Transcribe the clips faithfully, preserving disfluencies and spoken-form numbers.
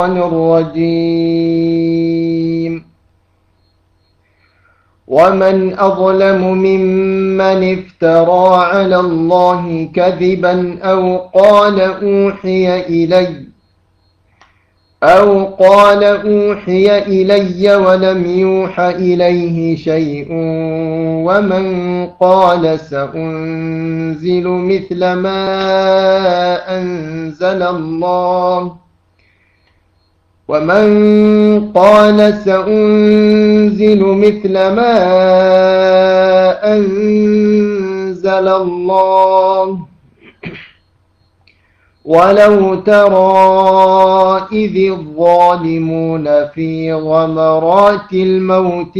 الرجيم ومن أظلم ممن افترى على الله كذبا أو قال أوحي إلي أو قال أوحي إلي ولم يوحى إليه شيء ومن قال سأنزل مثل ما أنزل الله ومن قال سأنزل مثل ما أنزل الله ولو ترى إذ الظالمون في غمرات الموت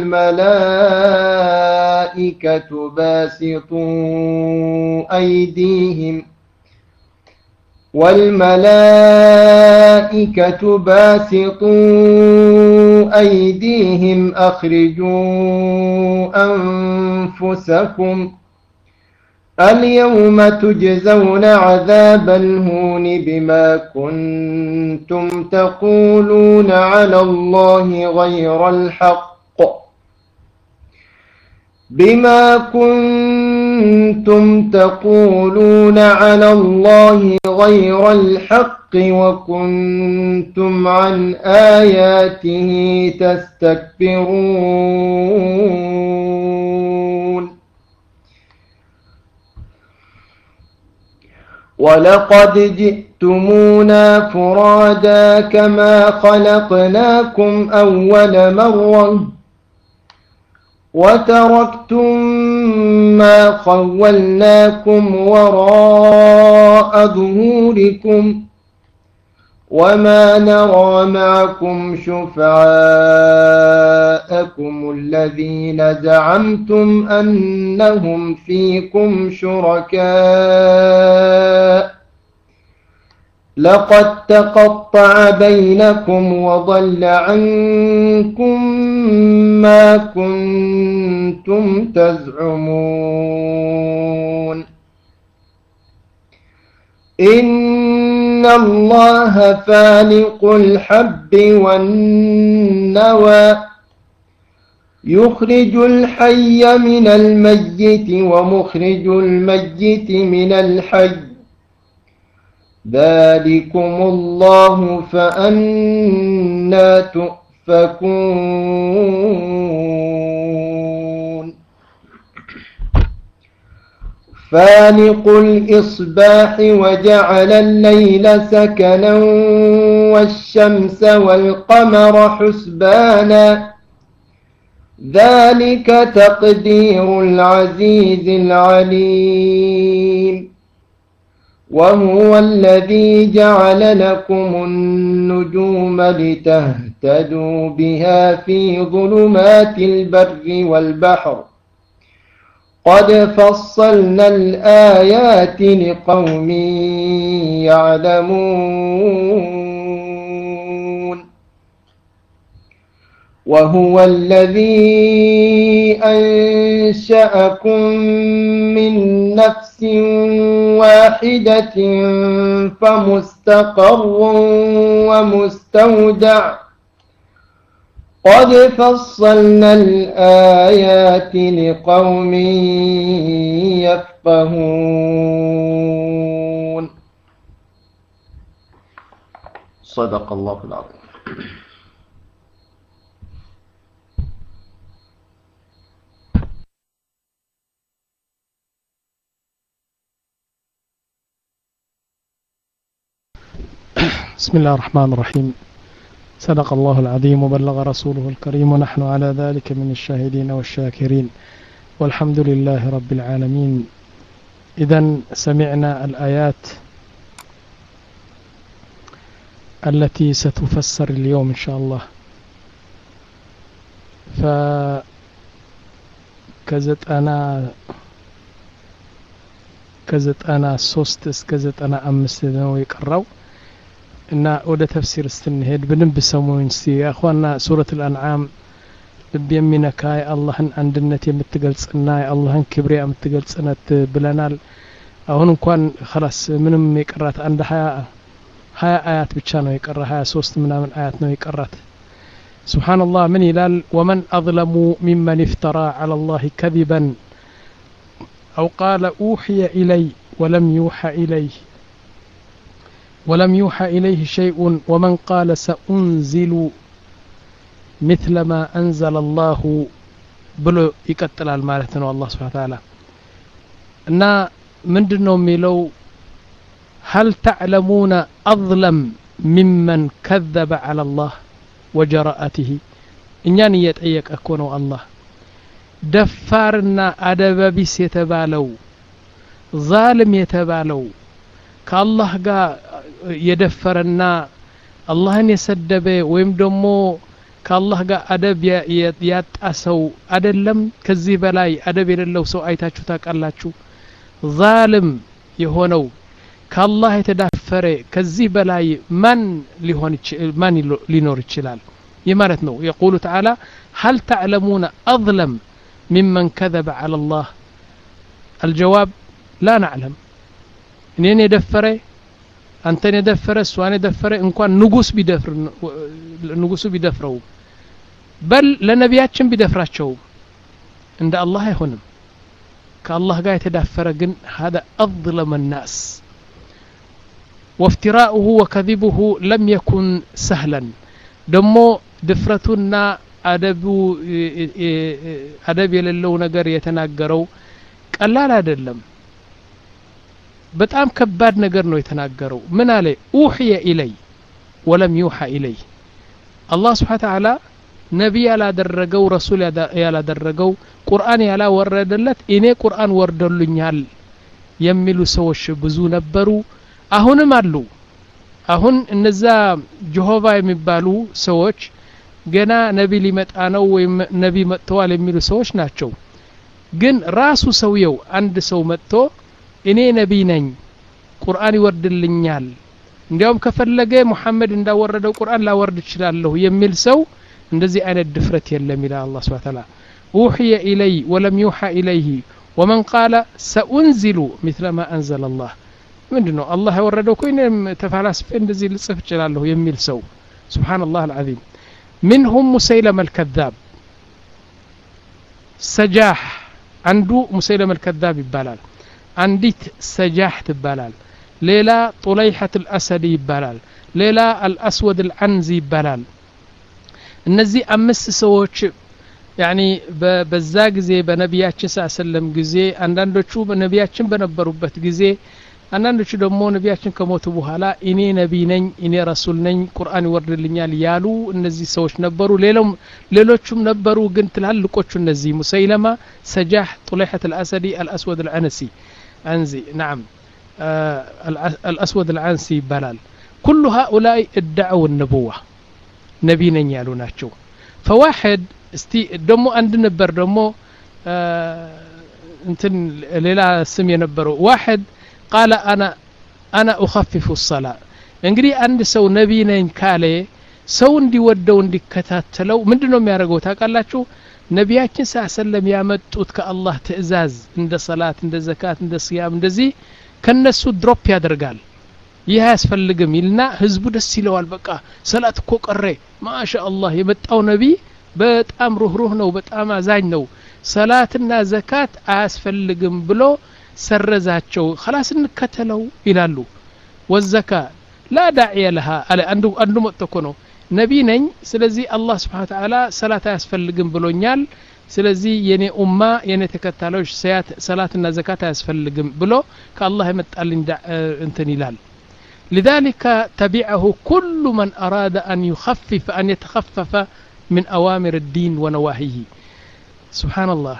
والملائكة باسطوا أيديهم والملائكة باسطوا أيديهم أخرجوا أنفسكم اليوم تجزون عذاب الهون بما كنتم تقولون على الله غير الحق بما كنتم تقولون على الله غير الحق وكنتم عن آياته تستكبرون ولقد جئتمونا فرادا كما خلقناكم أول مرة وتركتم ما خولناكم وراء ظهوركم وما نرى معكم شفعاءكم الذين زعمتم أنهم فيكم شركاء لقد تقطع بينكم وضل عنكم ما كنتم تزعمون إن الله فالق الحب والنوى يخرج الحي من الميت ومخرج الميت من الحي ذلكم الله فأنى تؤفكون فالق الإصباح وجعل الليل سكنا والشمس والقمر حسبانا ذلك تقدير العزيز العليم وهو الذي جعل لكم النجوم لتهتدوا بها في ظلمات البر والبحر قد فصلنا الآيات لقوم يعلمون وهو الذي أنشأكم من نفس واحدة فمستقر ومستودع قد فصلنا الآيات لقوم يفقهون صدق الله العظيم. بسم الله الرحمن الرحيم. صدق الله العظيم وبلغ رسوله الكريم ونحن على ذلك من الشاهدين والشاكرين والحمد لله رب العالمين. إذن سمعنا الآيات التي ستفسر اليوم إن شاء الله. فكزت أنا كزت أنا سوست اسكزت أنا أمس ويقرأوا إن وده تفسير استنهد بنب سمون سي يا أخوانا سورة الأنعام بيمينك هاي الله عندنا يمتقلص إنا الله كبرياء متقلص إنت بلنال أهون كان خلاص منهم يقرأت عند حياة ሀያ አያት ብቻ ነው የቀራ ሀያ ሶስት ምናምን አያት ነው የቀራት ሱብሃንአላህ ምን ይላል ወመን አዝለሙ ሚመን ኢፍተራ ዐለ አላህ ከዚበን አው ቃለ ኡሕየ ኢለይ ወለም ዩሐ ኢለይህ ولم يوحى إليه شيء ومن قال سأنزل مثل ما أنزل الله بلو يقتل المالتنا الله سبحانه وتعالى إن من دنهم ميلو هل تعلمون أظلم ممن كذب على الله وجراءته إنني يتأيك أكون الله دفارنا أدب بس يتبالو ظالم يتبالو كالله قا يدفرنا الله يسدب ويم دمو كالله قا أدب يتأسو أدلم كذي بلاي أدب يلو سو أيتاچو تاقالاچو ظالم يهونو كالله يتدفر كذي بلاي من لهون من لنور يچلال يمارت نو يقول تعالى هل تعلمون أظلم ممن كذب على الله الجواب لا نعلم እኔን የደፈረ አንተን የደፈረ እሷን የደፈረ እንኳን ንጉስ ቢደፍር ንጉሱ ቢደፍረው በል ለነቢያችን ቢደፍራቸው እንደ አላህ አይሆንም ከአላህ ጋር የተዳፈረ ግን هذا أظلم الناس وافتراؤه وكذبه لم يكن سهلا ደሞ ድፍረቱና አደቡ አደብ የሌለው ነገር የተናገረው ቀላል አይደለም በጣም ከባድ ነገር ነው የተናገረው ምን አለ ኡህየ ኢለይ ወለም ዩሃ ኢለይ አላህ Subhanahu Ta'ala ነብይ ያላደረገው ረሱል ያላደረገው ቁርአን ያላወረደለት እኔ ቁርአን ወርደልኛል የሚሉ ሰዎች ብዙ ነበሩ አሁንም አሉ አሁን እነዛ ጀሆቫ የሚባሉ ሰዎች ገና ነብይ ሊመጣ ነው ወይ ነብይ መጥተዋል የሚሉ ሰዎች ናቸው ግን ራሱ ሰውየው አንድ ሰው መጥቶ እኔ ነብይ ነኝ ቁርአን ይወርድልኛል እንዲያውም ከፈለገ መሐመድ እንዳወረደው ቁርአን ላወርድ ይችላልው የሚል ሰው እንደዚህ አይነት ድፍረት የለም ይላል አላህ Subhanahu Ta'ala ኡህየ ኢለይ ወለም ዩሃ ኢለይሂ ወመን ቃለ ሰኡንዚሉ مثل ما انزل الله ምንድነው አላህ ያወረደው ኮይንም ተፋላስፈ እንደዚህ ልጽፍ ይችላልው የሚል ሰው ሱብሃንአላህ العظيم منهم مسيلمة الكذاب سجاح عنده مسيلمة الكذاب ይባላል አንዲት ሰጃህ ትባላል ሌላ ጡለይሐት الاسد ይባላል ሌላ الاسود العنزي ይባላል እነዚህ አምስት ሰዎች ያኒ በዛ ጊዜ በነቢያችን ሰለላሁ ጊዜ አንዳንዶቹ በነቢያችን በነበሩበት ጊዜ አንዳንዶቹ ደግሞ ነቢያችን ከሞቱ በኋላ እኔ ነብይ ነኝ እኔ ረሱል ነኝ ቁርአን ይወርድልኛል ያሉ እነዚህ ሰዎች ነበሩ ሌሎም ሌሎችም ነበሩ ግን ትላልቆቹ እነዚህ ሙሰይለማ ሰጃህ ጡለይሐት الاسدي الاسود العنسي عنزي نعم آه الاسود العنسي بلال كل هؤلاء ادعوا النبوة نبي نين يالو ناتشو فواحد استي دمو عند نبر دمو آه انتن ليلا سم ينبرو واحد قال انا انا اخفف الصلاة እንግዲህ አንድ ሰው ነብይ ነኝ ካለ ሰው እንዲወደው እንዲከታተለው ምንድነው የሚያደርገው ታውቃላችሁ ነቢያችን ሰለላሁ ያመጡት ከአላህ ትእዛዝ እንደ ሰላት እንደ ዘካት እንደ ሲያም እንደዚህ ከነሱ ድሮፕ ያደርጋል ይህ ያስፈልግም ይልና ህዝቡ ደስ ይለዋል በቃ ሰላት እኮ ቀረ ማሻአላህ የመጣው ነብይ በጣም ሩህሩህ ነው በጣም አዛኝ ነው ሰላትና ዘካት አያስፈልግም ብሎ ሰረዛቸው خلاص እንከተለው ይላሉ ወዘካ لا داعي لها አንዱ አንዱ መጥቶ ነው ነብይ ነኝ ስለዚህ አላህ Subhanahu Wa Ta'ala ሰላት አያስፈልግም ብሎኛል ስለዚህ የኔ ኡማ የኔ ተከታዮች ሰላትና ዘካት አያስፈልግም ብሎ ከአላህ የመጣልኝ እንትን ይላል لذلك تبعه كل من أراد أن يخفف أن يتخفف من أوامر الدين ونواهيه سبحان الله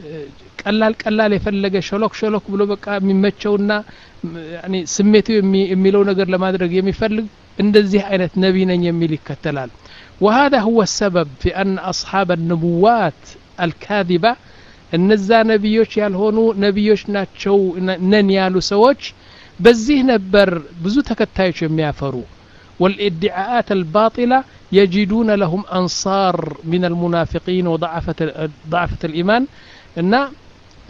ቀላል ቀላል የፈለገ ሸሎክ ሸሎክ ብሎ በቃ የሚመቸውና ያኒ ስሜቱ የሚለው ነገር ለማድረግ የሚፈልግ እንደዚህ አይነት ነብይ ነኝ የሚል ይከተላል وهذا هو السبب في أن أصحاب النبوات الكاذبة እነዛ ነብዮች ያልሆኑ ነብዮች ናቸው ነን ያሉ ሰዎች በዚህ ነበር ብዙ ተከታዮች የሚያፈሩ والادعاءات الباطلة يجدون لهم أنصار من المنافقين وضعفة ضعفة الإيمان እና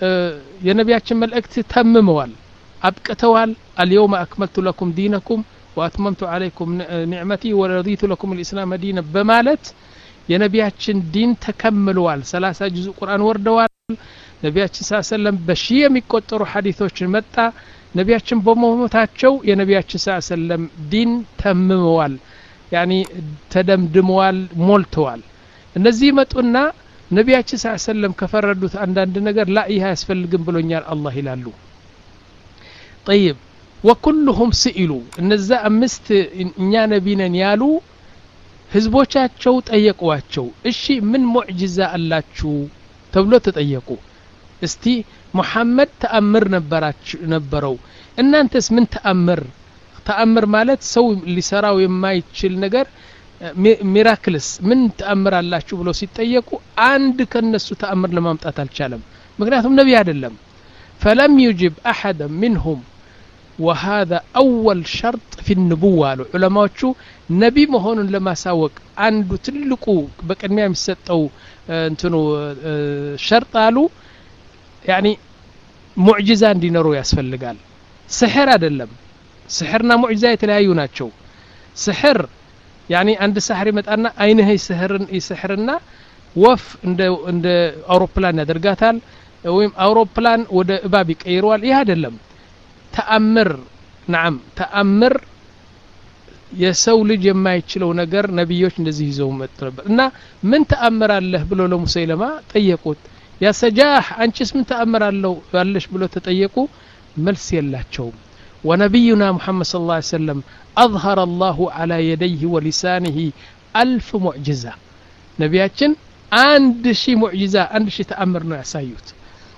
የነቢያችን መልእክት ተምመዋል አብቀተዋል اليوم أكملت لكم دينكم وأتممت عليكم نعمتي ورضيت لكم الإسلام دينا بمالت የነቢያችን ዲን ተከምሏል ሰላሳ ጁዝ ቁርአን ወርደዋል ነቢያችን ሰለላሁ ዐለይሂ ወሰለም በሺህ የሚቆጠሩ ሐዲሶችን መጣ ነቢያችን በመሞታቸው የነቢያችን ሰለላሁ ዐለይሂ ወሰለም ዲን ተምመዋል ያኒ ተደምድመዋል ሞልተዋል እነዚህ መጡና ነቢያችን ሰለላሁ ዐለይሂ ወሰለም ከፈረዱት አንዳንድ ነገር ላ ይሄ ያስፈልግም ብሎኛል አላህ ይላሉ طيب وكلهم سئلوا እነዛ አምስት እኛ ነብይ ነን ያሉ ህዝቦቻቸው ጠየቁዋቸው እሺ ምን ሙዕጂዛ አላችሁ ተብሎ ተጠየቁ እስቲ ሙሐመድ ተአምር ነበራችሁ ነበረው እናንተስ ምን ተአምር ተአምር ማለት ሰው ሊሰራው የማይችል ነገር ሚራክልስ ምን ተአምር አላችሁ ብሎ ሲጠየቁ አንድ ከነሱ ተአምር ለማምጣት አልቻለም ምክንያቱም ነብይ አይደለም فلم يجب احد منهم وهذا اول شرط في النبوة العلماء نبي مهون لما ساوق عنده تلقوا بقدميه የሚሰጠው እንትኑ شرط قالوا يعني معجزه እንዲኖሩ ያስፈልጋል سحر አይደለም سحرنا معجزه የተለያዩ ናቸው سحر يعني عند سحر ይመጣና አይነህ سحرን ይسحرና ወፍ እንደ እንደ አውሮፕላን ያደርጋታል ወይም አውሮፕላን ወደ እባብ ይቀይረዋል ይሄ አይደለም ተአምር نعم ተአምር የሰው ልጅ የማይችለው ነገር ነብዮች እንደዚህ ይዘው መጥተው ነበር እና ምን ተአምር አለህ ብሎ ለሙሰይለማ ጠየቁት ያ ሰጃህ አንቺስ ምን ተአምር አለው ያለሽ ብሎ ተጠየቁ መልስ የላቸውም ونبينا محمد صلى الله عليه وسلم أظهر الله على يديه ولسانه ألف معجزة نبياتنا عند شي معجزة عند شي تأمرنا يسايوت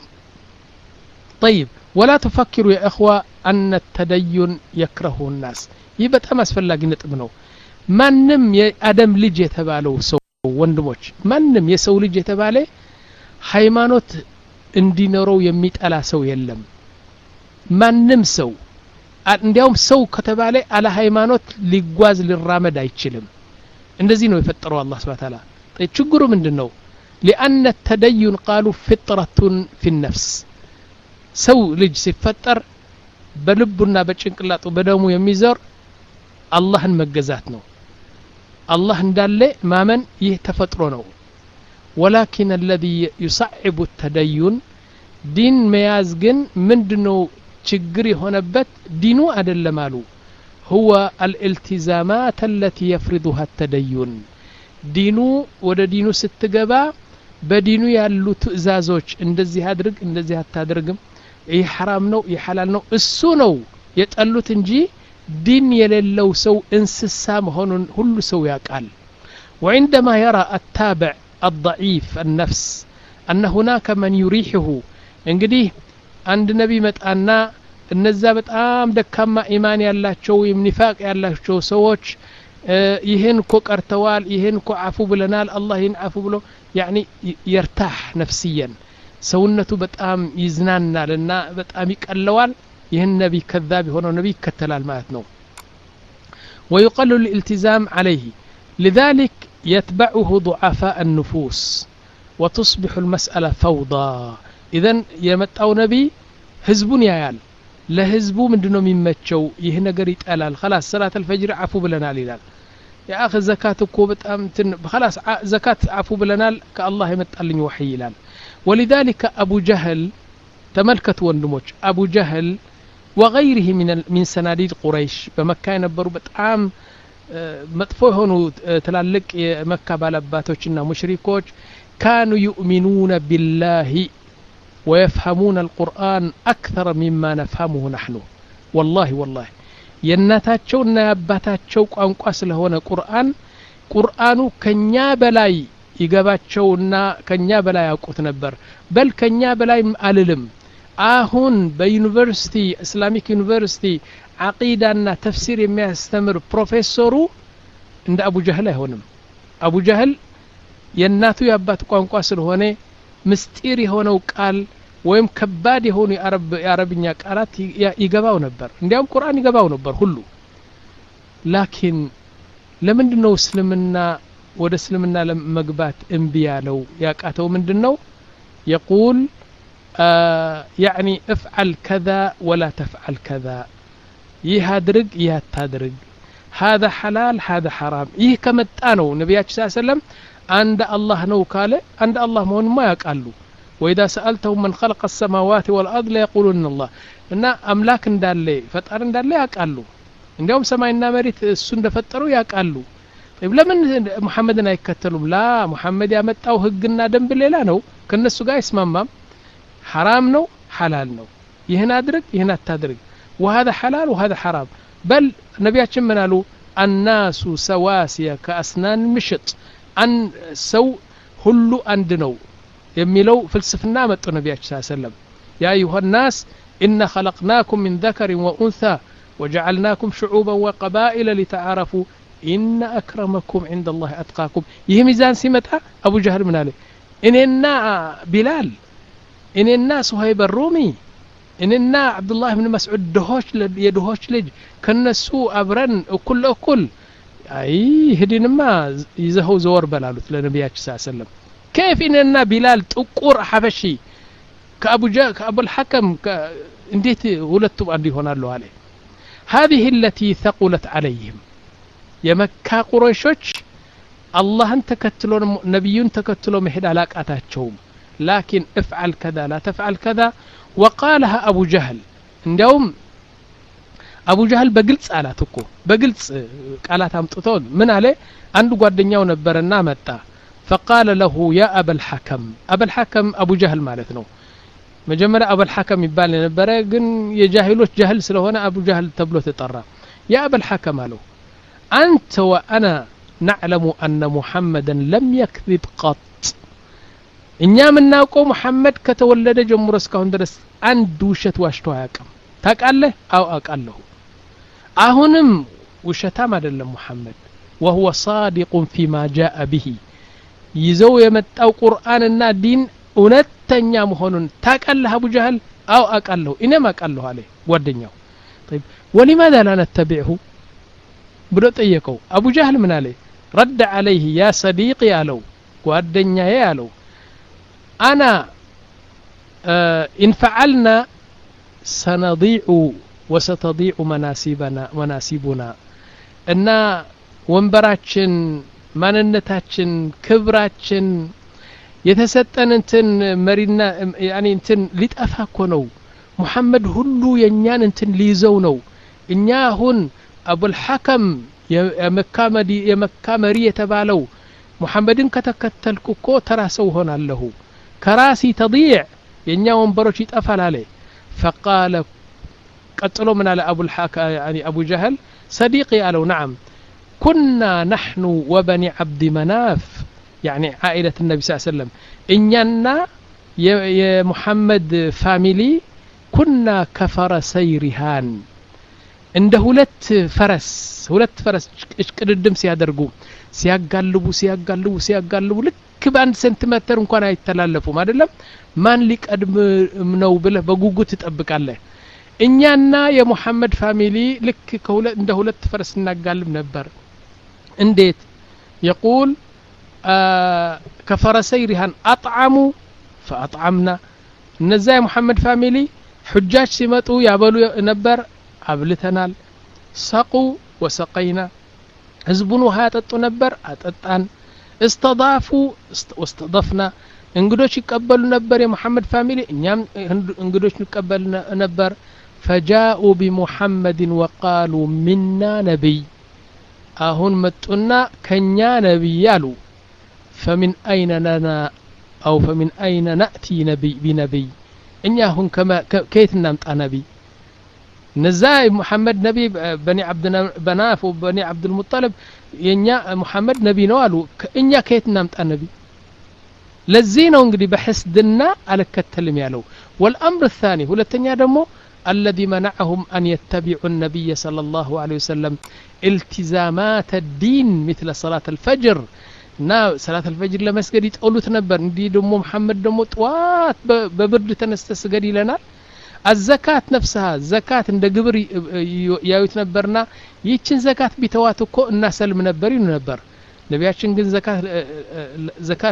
طيب ولا تفكروا يا إخوة أن التدين يكره الناس يبقى أمس فلاقي نتمنو ما نم أدم لجي تبالو سو وندموش ما نم يسو لجي تبالي حيمانوت اندينرو يميت ألا سو يلم ما نم سو እንዲያውም ሰው ከተባለ አለ ሃይማኖት ሊጓዝ ሊራመድ አይችልም እንደዚህ ነው የፈጠረው አላህ Subhanahu Wa Ta'ala ችግሩ ምንድነው لأن التدين قالوا فطرة في النفس ሰው ልጅ ሲፈጠር በልቡና በጭንቅላቱ በደሙ የሚዘር አላህን መገዛት ነው አላህ እንዳለ ማመን ይህ ተፈጥሮ ነው ولكن الذي يصعب التدين دين መያዝ ግን ምንድነው ችግር የሆነበት ዲኑ አይደለም አሉ هو الالتزامات التي يفرضها التدين ዲኑ ወደ ዲኑ ስትገባ በዲኑ ያሉ ትእዛዞች እንደዚህ አድርግ እንደዚህ አታድርግም ይህ حرام ነው ይህ حلال ነው እሱ ነው የጠሉት እንጂ ዲን የሌለው ሰው እንስሳ መሆኑን ሁሉ ሰው ያውቃል وعندما يرى التابع الضعيف النفس أن هناك من يريحه እንግዲህ አንድ ነብይ መጣና እነዛ በጣም ደካማ ኢማን ያላቸው የምንፋቅ ያላቸው ሰዎች ይሄን እኮ ቀርተዋል ይሄን እኮ አፉ ብለናል አላህ ይሄን አፉ ብሎ يعني يرتاح نفسيا ሰውነቱ በጣም ይዝናናልና በጣም ይቀለዋል ይሄን ነብይ ከذاب ሆነው ነብይ ይከተላል ማለት ነው ويقل الالتزام عليه لذلك يتبعه ضعفاء النفوس وتصبح المسألة فوضى إذن يمتعو نبي حزبون يايال لحزبو مندنو ميمچو ይህ ነገር ይጣላል خلاص صلاه الفجر عفو ብለናል ይላል يا اخي زكاه እኮ በጣም خلاص زكاه عفو ብለናል ከአላህ የመጣልኝ ወህይ ይላል ولذلك ابو جهل تملكت ወንድሞች ابو جهل وغيره من من سناديد قريش በመካ የነበሩ በጣም መጥፎ ሆኑ ትላልቅ የመካ ባላባቶችና ሙሽሪኮች كانوا يؤمنون بالله ويفهمون القرآن أكثر مما نفهمه نحن والله والله يناتاتشونا يباتاتشو قانقاس لهونا قرآن قرآنو كنيا بلاي يقباتشونا كنيا بلاي يقوت نبر بل كنيا بلاي مقاللم آهون بيونيفرسيتي إسلاميك يونيفرسيتي عقيدة تفسير ما يستمر بروفيسورو عند أبو جهل هونم أبو جهل يناتو يبات قانقاس لهونا مستيري هونو قال ወይም ከባድ የሆኑ የአረብ የአረብኛ ቃላት ይገባው ነበር እንዲያውም ቁርአን ይገባው ነበር ሁሉ ላኪን ለምንድነው እስልምና ወደ እስልምና ለመግባት እምቢ ያለው ያቃተው ምንድነው يقول آه يعني افعل كذا ولا تفعل كذا ይህ አድርግ ይህ አታድርግ هذا حلال هذا حرام ይህ ከመጣ ነው ነብያችን ሰለላሁ ዐለይሂ ወሰለም አንድ አላህ ነው ካለ አንድ አላህ መሆኑን ያውቃሉ وإذا سألتهم من خلق السماوات والأرض ليقولون الله እና አምላክ እንዳለ ፈጣሪ እንዳለ ያውቃሉ እንዲያውም ሰማይና መሬት እሱ እንደፈጠሩ ያውቃሉ طيب ለምን መሐመድን አይከተሉም ላ መሐመድ ያመጣው ህግና ደንብ ሌላ ነው ከነሱ ጋር ይስማማም حرام ነው حلال ነው ይህን አድርግ ይህን አታድርግ وهذا حلال وهذا حرام بل ነብያችን ምን አሉ الناس سواسية كأسنان مشط አን ሰው ሁሉ አንድ ነው የሚለው ፍልስፍና መጥቶ ነብያችን ሰለላሁ ዐለይሂ ወሰለም يا أيها الناس إن خلقناكم من ذكر وأنثى وجعلناكم شعوبا وقبائل لتعارفوا إن أكرمكم عند الله أتقاكم ይህ ሚዛን ሲመጣ አቡ ጀህል ምን አለ እኔና ቢላል እኔና ሱሀይብ الرومي እኔና አብዱላህ ኢብኑ መስዑድ ደሆች የደሆች ልጅ ከነሱ አብረን እኩል እኩል አይ ህዲንማ ይዘው ዘወር በላሉት ለነብያችን ሰለላሁ ዐለይሂ ወሰለም كيف إننا بلال ጥቁር ሐበሺ ከአቡ ጀ ከአቡ الحكم እንዴት ሁለቱም አንድ ይሆናሉ አለ هذه التي ثقلت عليهم የመካ ቁረይሾች አላህን ተከትሎ ነብዩን ተከትሎ መሄድ አላቃታቸውም لكن افعل كذا لا تفعل كذا وقالها أبو جهل እንዲያውም አቡ ጀህል በግልጽ አላት እኮ በግልጽ ቃላት አምጥቶ ምን አለ አንዱ ጓደኛው ነበርና መጣ فقال له يا أبا الحكم أبا الحكم أبو جهل ማለት ነው መጀመሪያ أبا الحكم ይባል ነበር ግን የጃሂሎች ጃህል ስለሆነ አቡ ጀህል ተብሎ ተጠራ يا أبا الحكم አለው أنت وأنا نعلم أن محمدا لم يكذب قط እኛ ምናውቀው መሐመድ ከተወለደ ጀምሮ እስካሁን ድረስ አንድ ውሸት ዋሽቶ አያውቅም ታውቃለህ አው አውቃለሁ አሁንም ውሸታም አይደለም መሐመድ وهو صادق فيما جاء به ይዘው የመጣው ቁርአንና ዲን እውነተኛ መሆኑን ታውቃለህ አቡ ጀህል አው አውቃለሁ እኔም አውቃለሁ አለ ጓደኛው طيب ولماذا لا نتبعه ብሎ ጠየቀው አቡ ጀህል ምን አለ رد عليه يا صديقي አለው ጓደኛዬ አለው أنا آه إن فعلنا سنضيع وستضيع مناسبنا مناسبنا إن ወንበራችን ማንነታችን ክብራችን የተሰጠን እንትን መሪና ያኒ እንትን ሊጠፋ እኮ ነው መሐመድ ሁሉ የኛን እንትን ሊይዘው ነው እኛ አሁን አቡል ሐከም የመካ መዲ የመካ መሪ የተባለው መሐመድን ከተከተልኩ እኮ ተራሰው ሆናለሁ كراسي تضيع የኛ ወንበሮች ይጠፋል አለ فقال ቀጥሎ ምን አለ አቡ الحكم يعني ابو جهل صديقي قالوا نعم كنا نحن وبني عبد مناف يعني عائله النبي صلى الله عليه وسلم እኛና የሙሐመድ ፋሚሊ كنا كفرسي رهان እንደ ሁለት ፈረስ ሁለት ፈረስ እሽቅድድም ሲያደርጉ ሲያጋልቡ ሲያጋልቡ ሲያጋልቡ ልክ በአንድ ሴንቲሜትር እንኳን አይተላለፉም አይደለም ማን ሊቀድም ነው ብለህ በጉጉት ትጠብቃለህ እኛና የሙሐመድ ፋሚሊ ልክ ከሁለት እንደ ሁለት ፈረስ እናጋልብ ነበር እንዴት يقول آه كفرسي رهان اطعموا فاطعمنا እነዛ የሙሐመድ ፋሚሊ حجاج ሲመጡ ያበሉ ነበር አብልተናል سقوا وسقينا ህዝቡን ውሃ ያጠጡ ነበር አጠጣን استضافوا واستضفنا እንግዶች ይቀበሉ ነበር የሙሐመድ ፋሚሊ እኛም እንግዶች እንቀበል ነበር فجاءوا بمحمد وقالوا منا نبي አሁን መጡና ከኛ ነብይ ያሉ فمن اين لنا او فمن اين ناتي نبي بنبي እኛ አሁን ከየት እናምጣ ነብይ نزاي محمد نبي بني عبد بناف وبني عبد المطلب ينيا محمد نبي ነው አሉ እኛ ከየት እናምጣ ነብይ ለዚህ ነው እንግዲህ በህስድና አልከተልም ያለው والامر الثاني ሁለተኛ ደግሞ الذي منعهم ان يتبعوا النبي صلى الله عليه وسلم التزامات الدين مثل صلاه الفجر نا صلاه الفجر ለመስገድ ይጠሉት ነበር እንዲህ ደግሞ መሐመድ ደግሞ ጧት በብርድ ተነስተስገድ ይለናል الزكاه نفسها زكاه እንደ ግብር ያዩት ነበርና ይችን ዘካት ቢተዋት እኮ እናሰልም ነበር ይሉ ነበር ነቢያችን ግን ዘካት ዘካት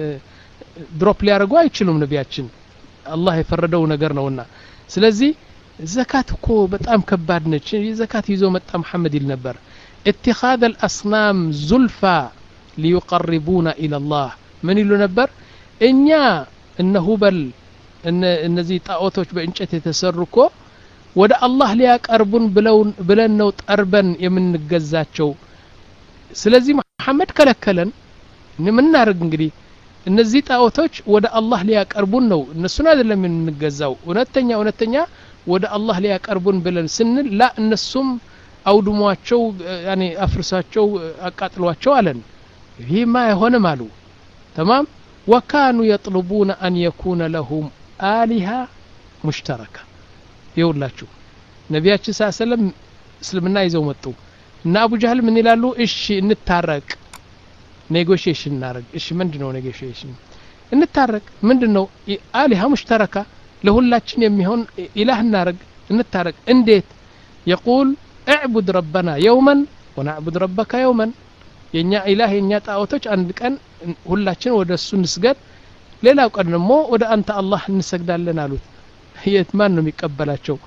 ድሮፕ ሊያርጉ አይችሉም ነቢያችን አላህ የፈረደው ነገር ነውና ስለዚህ ዘካት እኮ በጣም ከባድ ነች ዘካት ይዞ መጣ መሐመድ ይል ነበር اتخاذ الأصنام زلفى ليقربون إلى الله من يلو نبر إنيا إنه بل إن النزي طاوتوش بإنشأت يتسركو ወደ አላህ ሊያቀርቡን ብለው ብለን ነው ጠርበን የምንገዛቸው ስለዚህ መሐመድ ከለከለን ምን እናርግ እንግዲህ እነዚህ ጣዖቶች ወደ አላህ ሊያቀርቡን ነው እነሱን አይደለም የምንገዛው እውነተኛ እውነተኛ ወደ አላህ ሊያቀርቡን ብለን ስንል ላ እነሱም አውድሟቸው ያኒ አፍርሳቸው አቃጥሏቸው አለን ይሄማ አይሆንም አሉ تمام وكانوا يطلبون أن يكون لهم آلهة مشتركة يقوللاችሁ ነብያችን ሰለላሁ ዐለይሂ ወሰለም እስልምና ይዘው መጡ እና አቡ ጀህል ምን ይላሉ እሺ እንታረቅ ኔጎሺዬሽን እናርግ እሺ ምንድነው ኔጎሺዬሽን እንታረቅ ምንድነው አሊሃ ሙሽተረካ ለሁላችን የሚሆን ኢላህ እናርግ እንታረቅ እንዴት يقول اعبد ربنا يوما ونعبد ربك يوما የኛ ኢላህ የኛ ጣዖቶች አንድ ቀን ሁላችን ወደሱ እንስገድ ሌላው ቀን ደግሞ ወደ አንተ አላህ እንሰግዳለን አሉት የት ማን ነው የሚቀበላቸው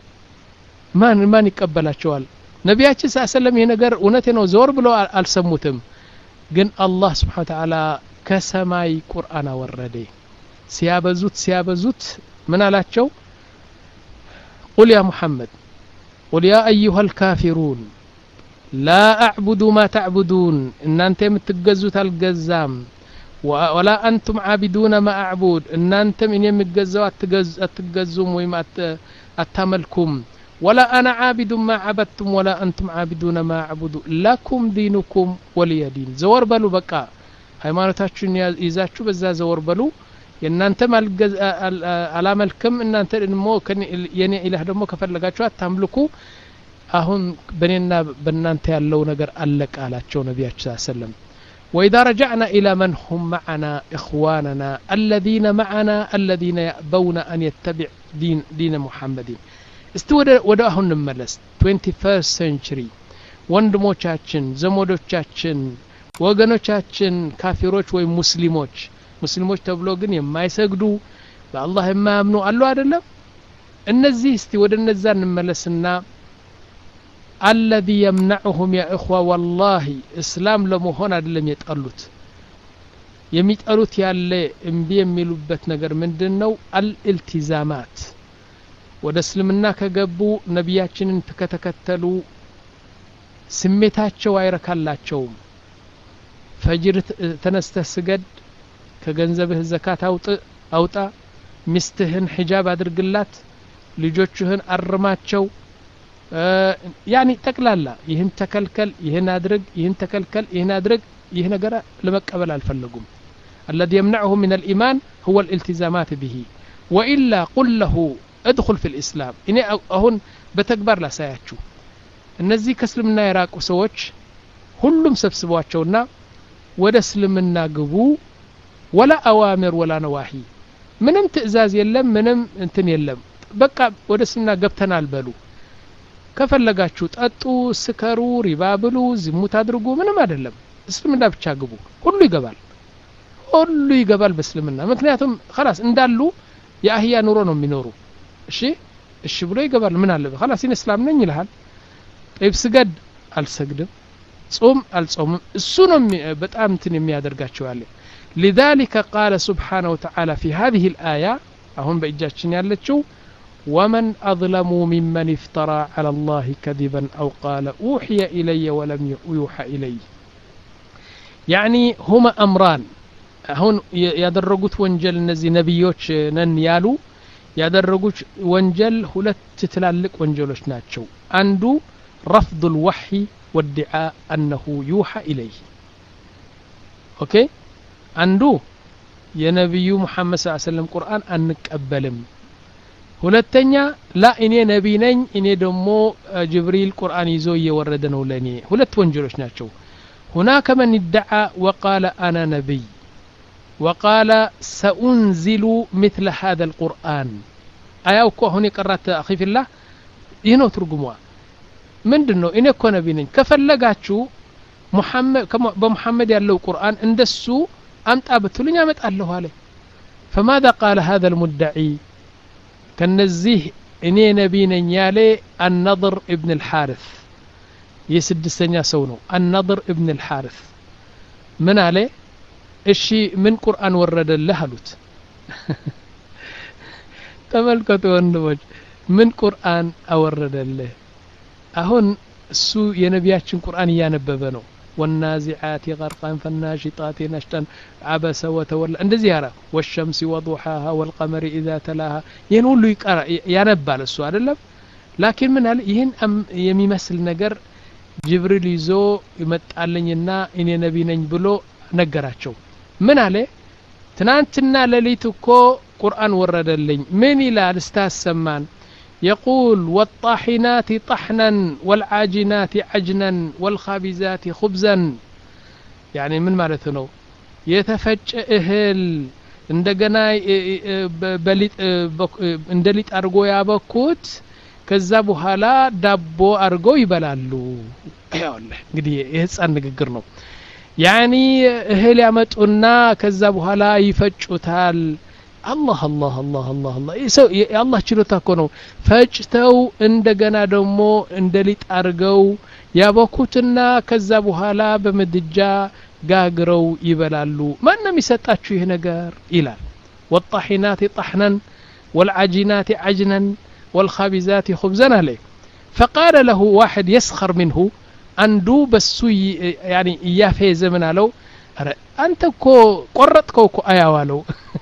ማን ማን ይቀበላቸዋል ነብያችን ሰለላሁ ዐለይሂ ወሰለም ይሄ ነገር እውነቴ ነው ዞር ብሎ አልሰሙትም ግን አላህ Subhanahu Wa Ta'ala ከሰማይ ቁርአን አወረደ ሲያበዙት ሲያበዙት ምን አላቸው قل يا محمد قل يا ايها الكافرون لا اعبد ما تعبدون ان انت የምትገዙት አልገዛም ولا أنتم عابدون ما أعبد إن أنتم إن يمجزوا أتجز أتجزم وما أتملكم ولا أنا عابد ما عبدتم ولا أنتم عابدون ما أعبد لكم دينكم ولي دين زور بلو بقى هاي ما نتاچون يزاچو بزا زور بلو إن أنتم على ملكم إن أنت مو كن يعني إله دمو كفلقاچو أتملكوا أهون بنينا بنانت يالله نجر ألك على شو نبي صلى الله عليه وسلم وإذا رجعنا إلى من هم معنا إخواننا الذين معنا الذين يأبون أن يتبع دين دين محمد استود وداهن نملس twenty-first century ወንድሞቻችን ዘመዶቻችን ወገኖቻችን ካፊሮች ወይ ሙስሊሞች ሙስሊሞች ተብሎ ግን የማይሰግዱ በአላህ የማያምኑ አሉ አይደለም እነዚህ እስቲ ወደ እነዛ እንመለስና الذي يمنعهم يا إخوة والله إسلام لمهون عدلم يتقلت يميتقلت يالله انبي يميلوبت نجر من دنو الالتزامات ودسلمنا كجبو نبياتشن تكتكتلو سميتاتشو አይረካላቸው ፈጅር ተነስተህ ስገድ ከገንዘብህ ዘካት አውጥ አውጣ ሚስትህን ሒጃብ አድርግላት ልጆችህን አርማቸው يعني تقلالا يهن تكلكل يهن ادرج يهن تكلكل يهن ادرج يهن غير لمقبل الفلغم الذي يمنعه من الايمان هو الالتزامات به والا قل له ادخل في الاسلام اني اهون بتكبر لا ساياچو እነዚህ ከእስልምና የራቁ ሰዎች ሁሉም ሰብስቧቸውና ወደ እስልምና ግቡ ወላ አዋምር ወላ ነዋሂ ምንም ትእዛዝ የለም ምንም እንትን የለም በቃ ወደ እስልምና ገብተናል በሉ ከፈለጋችሁ ጠጡ ስከሩ ሪባ ብሉ ዝሙት አድርጉ ምንም አይደለም እስልምና ብቻ ግቡ ሁሉ ይገባል ሁሉ ይገባል በእስልምና ምክንያቱም خلاص እንዳሉ የአህያ ኑሮ ነው የሚኖሩ እሺ እሺ ብሎ ይገባል ምን አለ خلاص እኔ እስላም ነኝ ይልሃል طيب ስገድ አልሰግድም ጾም አልጾምም እሱ ነው በጣም እንትን የሚያደርጋቸው ያለ لذلك قال سبحانه وتعالى في هذه الآية አሁን በእጃችን ያለችው ومن أظلم ممن افترى على الله كذبا أو قال أوحي إلي ولم يوحى إلي يعني هما أمران هون يدرجوت وانجل نزي نبيوش نن يالو يدرجوت وانجل هلت تتلالك وانجلوش ناتشو عنده رفض الوحي والدعاء أنه يوحى إليه أوكي عنده يا نبي محمد صلى الله عليه وسلم قرآن أنك أبلم ሁለተኛ ላ እኔ ነብይ ነኝ እኔ ደሞ ጅብሪል ቁርአን ይዞ እየወረደ ነው ለኔ ሁለት ወንጀሎች ናቸው هناك من ادعى وقال انا نبي وقال سأنزل مثل هذا القرآن አያውኮ አሁን የቀራት اخي في الله ይሄ ነው ትርጉሙ ምንድነው እኔ እኮ ነብይ ነኝ ከፈለጋችሁ ሙሐመድ በሙሐመድ ያለው ቁርአን እንደሱ አምጣ ብትሉኝ አመጣለሁ አለ فماذا قال هذا المدعي كنزيه اني نبي نيالي النضر ابن الحارث የስድስተኛ ሰው ነው النضر ابن الحارث ምን አለ እሺ ምን ቁርአን ወረደልህ አሉት ተመልከቱ ወንድሞች ምን ቁርአን አወረደልህ አሁን እሱ የነቢያችን ቁርአን ያነበበ ነው والنازعات غرقا فالناشطات نشطا عبس وتولى እንደዚህ ያራ والشمس وضحاها والقمر اذا تلاها ይሄን ሁሉ ይቀራ ያነባል እሱ አይደለም ላኪን ምን አለ ይሄን የሚመስል ነገር ጅብሪል ይዞ ይመጣልኝና እኔ ነብይ ነኝ ብሎ ነገራቸው ምን አለ ትናንትና ለሊት እኮ ቁርአን ወረደልኝ ምን ይላል እስታሰማን يقول والطاحنات طحنا والعاجنات عجنا والخابزات خبزا يعني من معناته ነው የተፈጨ እህል እንደገና በሊጥ እንደሊጥ አርጎ ያበኩት ከዛ በኋላ ዳቦ አርጎ ይበላሉ ያውልህ እንግዲህ የህፃን ንግግር ነው يعني እህል ያመጡና ከዛ በኋላ ይፈጩታል الله الله الله الله الله يسو الله ችሎታ እኮ ነው ፈጭተው እንደገና ደግሞ እንደሊጥ አርገው ያበኩትና ከዛ በኋላ በመድጃ ጋግረው ይበላሉ ማንም ይሰጣችሁ ይሄ ነገር ይላል والطاحنات طحنا والعجينات عجنا والخابزات خبزا عليه فقال له واحد يسخر منه عنده بس يعني يافيز من አለው አንተ እኮ ቆረጥከው እኮ አያዋለው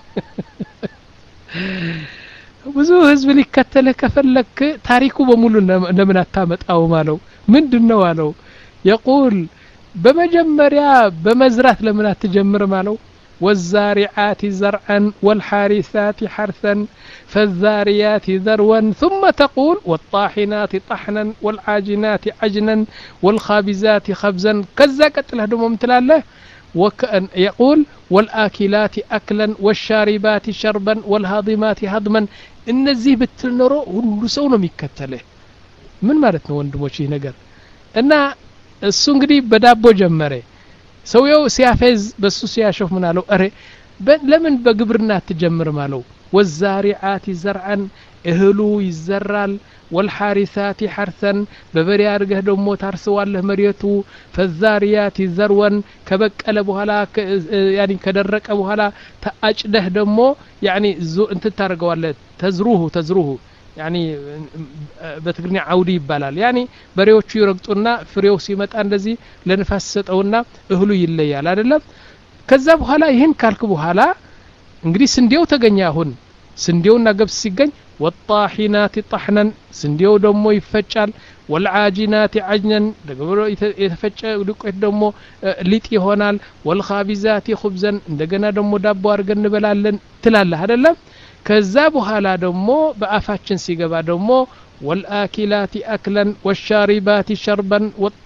ብዙ ህዝብ ሊከተልህ ከፈለክ ታሪኩ በሙሉ ለምን አታመጣው ማለው ምንድነው አለው يقول በመጀመሪያ በመዝራት ለምን አትጀምር ማለው والزارعات زرعا والحارثات حرثا فالذاريات ذروا ثم تقول والطاحنات طحنا والعاجنات عجنا والخابزات خبزا كذا قتله دمو متلاله وكأن يقول والآكلات أكلا والشاربات شربا والهاضمات هضما النزيه بالتنرو ሁሉ ሰው ነው የሚከተለው ምን ማለት ነው ወንድሞች ይሄ ነገር እና እሱ እንግዲህ በዳቦ ጀመረ ሰውየው ሲያፈዝ በሱ ሲያሾፍ ምን አለው አረ ለምን በግብርና አትጀምር ማለው والزارعات زرعا እህሉ ይዘራል والحارثات حرثا ببري አርገህ ደሞ ታርሰዋለህ መሪቱ فالذاريات ذروا ከበቀለ በኋላ يعني ከደረቀ በኋላ ታጭደህ ደሞ يعني እንት ታርገዋለህ ተዝሩሁ ተዝሩሁ يعني በትግርኛ አውዲ ይባላል يعني በሬዎቹ ይረግጡና ፍሬው ሲመጣ እንደዚህ ለንፋስ ሰጠውና እህሉ ይለያል አይደለም ከዛ በኋላ ይሄን ካልኩ በኋላ እንግዲህ ስንዴው ተገኘ አሁን ስንዴውና ገብስ ሲገኝ والطاحنات طحنا سنديو دمو يفچال والعاجنات عجنا دغبرو يتفچ ዱቄት ደሞ ሊጥ ይሆናል والخابزات خبزا እንደገና ደሞ ዳቦ አርገን እንበላለን ትላለህ አይደለም ከዛ በኋላ ደሞ በአፋችን ሲገባ ደሞ والآكلات أكلا والشاربات شربا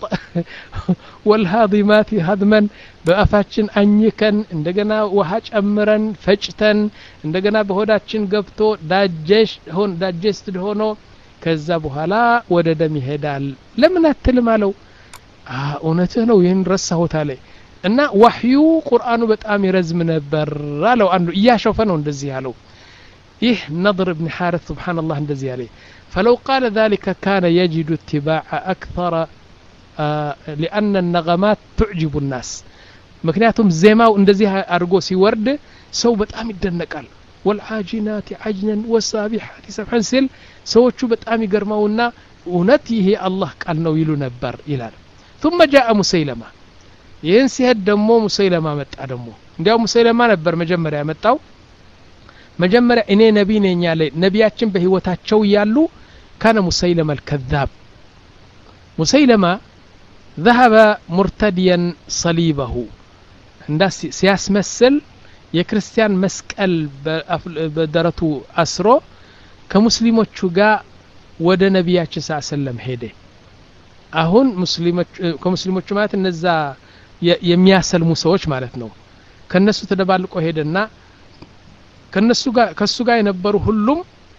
والهاضمات هضما بأفاتشن أنيكن عندنا وحاج أمرن فجتن عندنا بهوداتشن قبتو داجش هون داجست هونو كذبوا لا وددم يهدال لمن أتلمالو آه ونتنو ينرسه تالي إن وحيو قرآن بتأمي رزم نبر لو أنه إياه شوفنه ندزي هلو إيه نضر ابن حارث سبحان الله ندزي عليه فلو قال ذلك كان يجد اتباع أكثر آه لأن النغمات تعجب الناس مكنياتهم زيماو اندزيها أرغوسي ورد سو بتأمي الدنقال والعاجنات عجنا والسابحات سبحان سل سوچو بتأمي قرمونا ونتيه الله قال نويلو نبر إلال ثم جاء مسيلمة ينسي الدمو مسيلمة متى دمو እንዲያው ሙሰይለማ ነበር መጀመሪያ ያመጣው መጀመሪያ እኔ ነብይ ነኝ ያለ ነቢያችን በህይወታቸው ያሉ كان مسيلمة الكذاب مسيلمة ذهب مرتديا صليبه الناس سياس مسل የክርስቲያን መስቀል በደረቱ አስሮ ከሙስሊሞቹ ጋር ወደ ነብያችን ሰለላሁ ሄደ አሁን ሙስሊሞች ከሙስሊሞቹ ማለት እነዛ የሚያሰልሙ ሰዎች ማለት ነው ከነሱ ተደባልቆ ሄደና ከነሱ ጋር ከሱ ጋር የነበሩ ሁሉም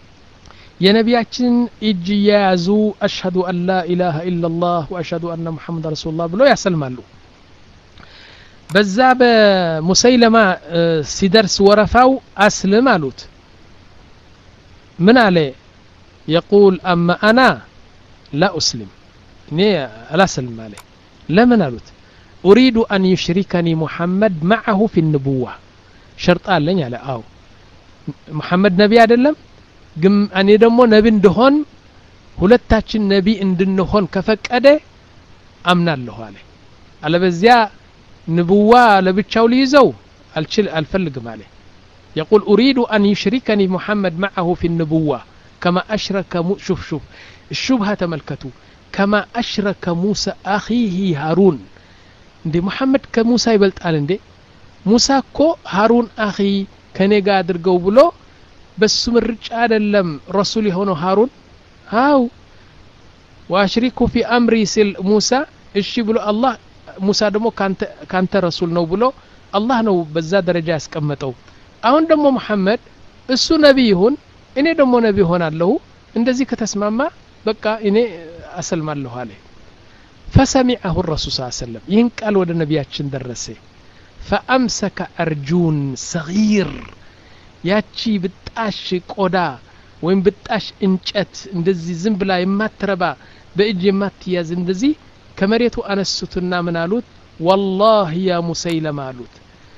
የነብያችን እጅ ያያዙ አሽሀዱ አን ላ ኢላሃ ኢላላህ ወአሽሀዱ አነ ሙሐመድ ረሱሉላህ ብሎ ያሰልማሉ በዛ በሙሰይለማ ሲደርስ ወረፋው አስልም አሉት ምን አለ يقول اما انا لا اسلم እኔ አላሰልም አለ ለምን አሉት أريد أن يشركني محمد معه في النبوة شرط አለኝ አለ አው محمد ነቢ አይደለም ግን እኔ ደግሞ ነቢ እንደሆን ሁለታችን ነቢ እንድንሆን ከፈቀደ አምናለሁ አለ አለበዚያ ንቡዋ ለብቻው ሊይዘው አልችል አልፈልግም አለ يقول أريد أن يشركني محمد معه في النبوة كما أشرك شوف شوف الشبهة تملكته كما أشرك موسى أخيه هارون እንዴ መሐመድ ከሙሳ ይበልጣል እንዴ ሙሳ እኮ ሃሩን አኺ ከኔ ጋር አድርገው ብሎ በሱ ምርጫ አይደለም ረሱል የሆነው ሃሩን አው ዋሽሪኩ ፊ አምሪ ሲል ሙሳ እሺ ብሎ አላህ ሙሳ ደግሞ ካንተ ካንተ ረሱል ነው ብሎ አላህ ነው በዛ ደረጃ ያስቀመጠው አሁን ደግሞ መሐመድ እሱ ነብይ ይሁን እኔ ደግሞ ነብይ ሆናለሁ እንደዚህ ከተስማማ በቃ እኔ አሰልማለሁ አለ فسمعه الرسول صلى الله عليه وسلم ينقال ود نبياتችን ደረሰ فامسك ارجون صغير ያቺ ብጣሽ ቆዳ ወይም ብጣሽ እንጨት እንደዚህ ዝም ብላ የማትረባ በእጅ የማትያዝ እንደዚህ ከመሬቱ አነሱትና ምን አሉት والله يا مسيلمة አሉት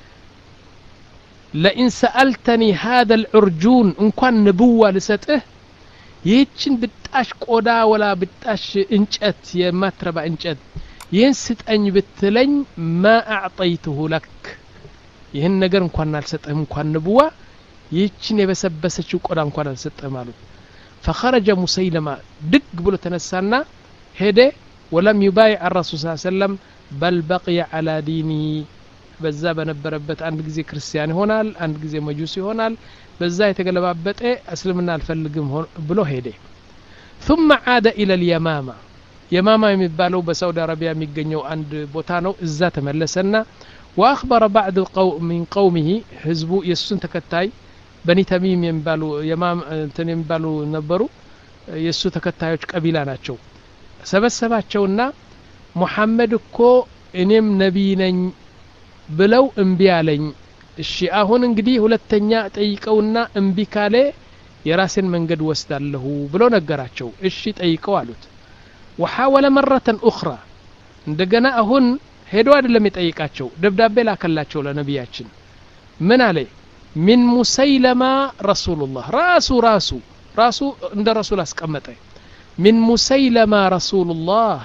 لئن سألتني هذا العرجون ان كان نبوة لسطه ይህችን ብጣሽ ቆዳ ወላ ብጣሽ እንጨት የማትረባ እንጨት ይህን ስጠኝ ብትለኝ ما اعطيته لك ይህን ነገር እንኳን አልሰጠህም እንኳን ንቡዋ ይህችን የበሰበሰችው ቆዳ እንኳን አልሰጠህም አሉት فخرج مسيلمة دق ብሎ ተነሳና ሄደ ولم يبايع الرسول صلى الله عليه وسلم بل بقي على دينه በዛ በነበረበት አንድ ጊዜ ክርስቲያን ይሆናል አንድ ጊዜ መጁስ ይሆናል በዛ የተገለባበጠ እስልምና አልፈልግም ብሎ ሄደ ثم عاد الى اليمامه يمامه የሚባለው በሳውዲ አረቢያ የሚገኘው አንድ ቦታ ነው እዛ ተመለሰና واخبر بعض القوم من قومه ህዝቡ የሱን ተከታይ በኒ ተሚም የሚባሉ የማም እንትን የሚባሉ ነበሩ የሱ ተከታዮች ቀቢላ ናቸው ሰበሰባቸውና ሙሐመድ እኮ እኔም ነብይ ነኝ ብለው እምቢ አለኝ እሺ አሁን እንግዲህ ሁለተኛ ጠይቀውና እምቢ ካለ የራስን መንገድ ወስዳለሁ ብሎ ነገራቸው እሺ ጠይቀው አሉት وحاول مرة أخرى እንደገና አሁን ሄዶ አይደለም የጠይቃቸው ደብዳቤ ላከላቸው ለነብያችን ምን አለ من مسيلمة رسول الله راسو راسو راسو እንደ ረሱል አስቀመጠ من مسيلمة رسول الله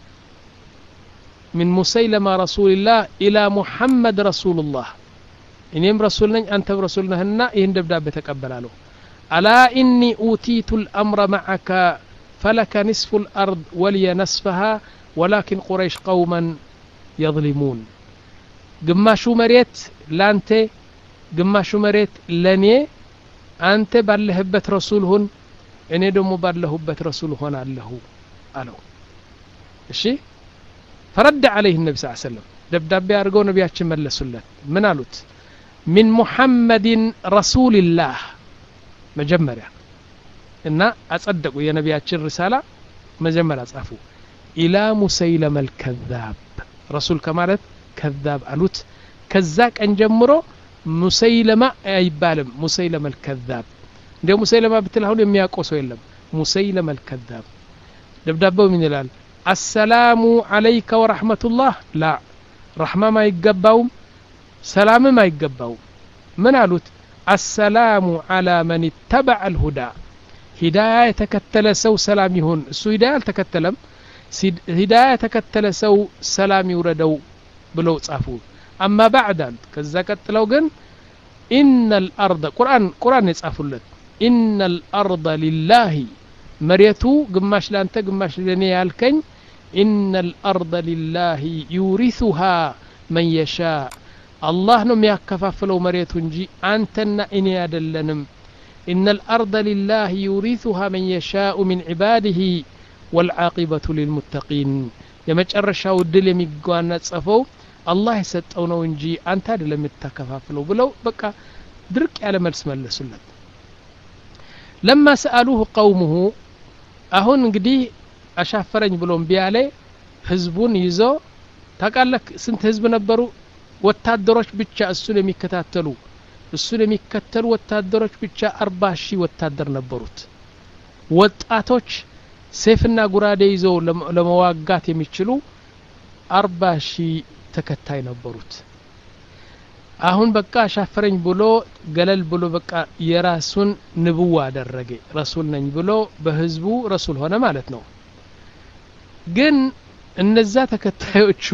من مسيلمة رسول الله إلى محمد رسول الله إنهم رسولنا أنت رسولنا هنا إن دبداب تقبلوا ألا إني أوتيت الأمر معك فلك نصف الأرض ولي نصفها ولكن قريش قوما يظلمون قماشو مريت لانت قماشو مريت لني أنت بالهبة رسولهن إني دمو بالهبة رسولهن الله ألو الشيء فرد عليه النبي صلى الله عليه وسلم دبداب يارغو نبياتش ملسولت من قالوت من محمد رسول الله مجمرة إن أصدقوا يا نبياتش الرسالة مجمرة أصفو إلى مسيلمة الكذاب رسول كمالت كذاب قالوت كذاك أنجمرو مسيلمة أي بالم مسيلمة الكذاب ده مسيلمة بتلهون يمياقو سويلم مسيلمة الكذاب دبدابو من الال السلام عليك ورحمة الله لا رحمة ما يقباوم سلام ما يقباوم من قالوت السلام على من اتبع الهدى هداية تكتل سو سلام يهون سو هداية تكتلم هداية تكتل سو سلام يردو بلو صافو أما بعد كذا كتلو جن إن الأرض قرآن قرآن يصافولت إن الأرض لله مريتو قماش لانت قماش لني يالكن إن الأرض لله يورثها من يشاء الله نم يكفافلو مريتو نجي أنتنا إني أدلنم إن الأرض لله يورثها من يشاء من عباده والعاقبة للمتقين يمجرشاو الدل يميقوانا تصفو الله يستونو نجي أنت أدلم يتكفافلو بلو بقى درك على ملس ملسلت لما سألوه قومه أهون قدي أشافرين بلون بيالي حزبون يزو تقالك سنت حزب نبرو وتادروش بيتشا السنة ميكتاتلو السنة ميكتلو وتادروش بيتشا أربع شي وتادر نبروت وطاتوش ሰይፍና ጉራዴ ይዘው ለመዋጋት የሚችሉ አርባ ሺህ ተከታይ ነበሩት አሁን በቃ ሻፈረኝ ብሎ ገለል ብሎ በቃ የራሱን ንብዋ አደረገ ረሱል ነኝ ብሎ በህዝቡ ረሱል ሆነ ማለት ነው ግን እነዛ ተከታዮቹ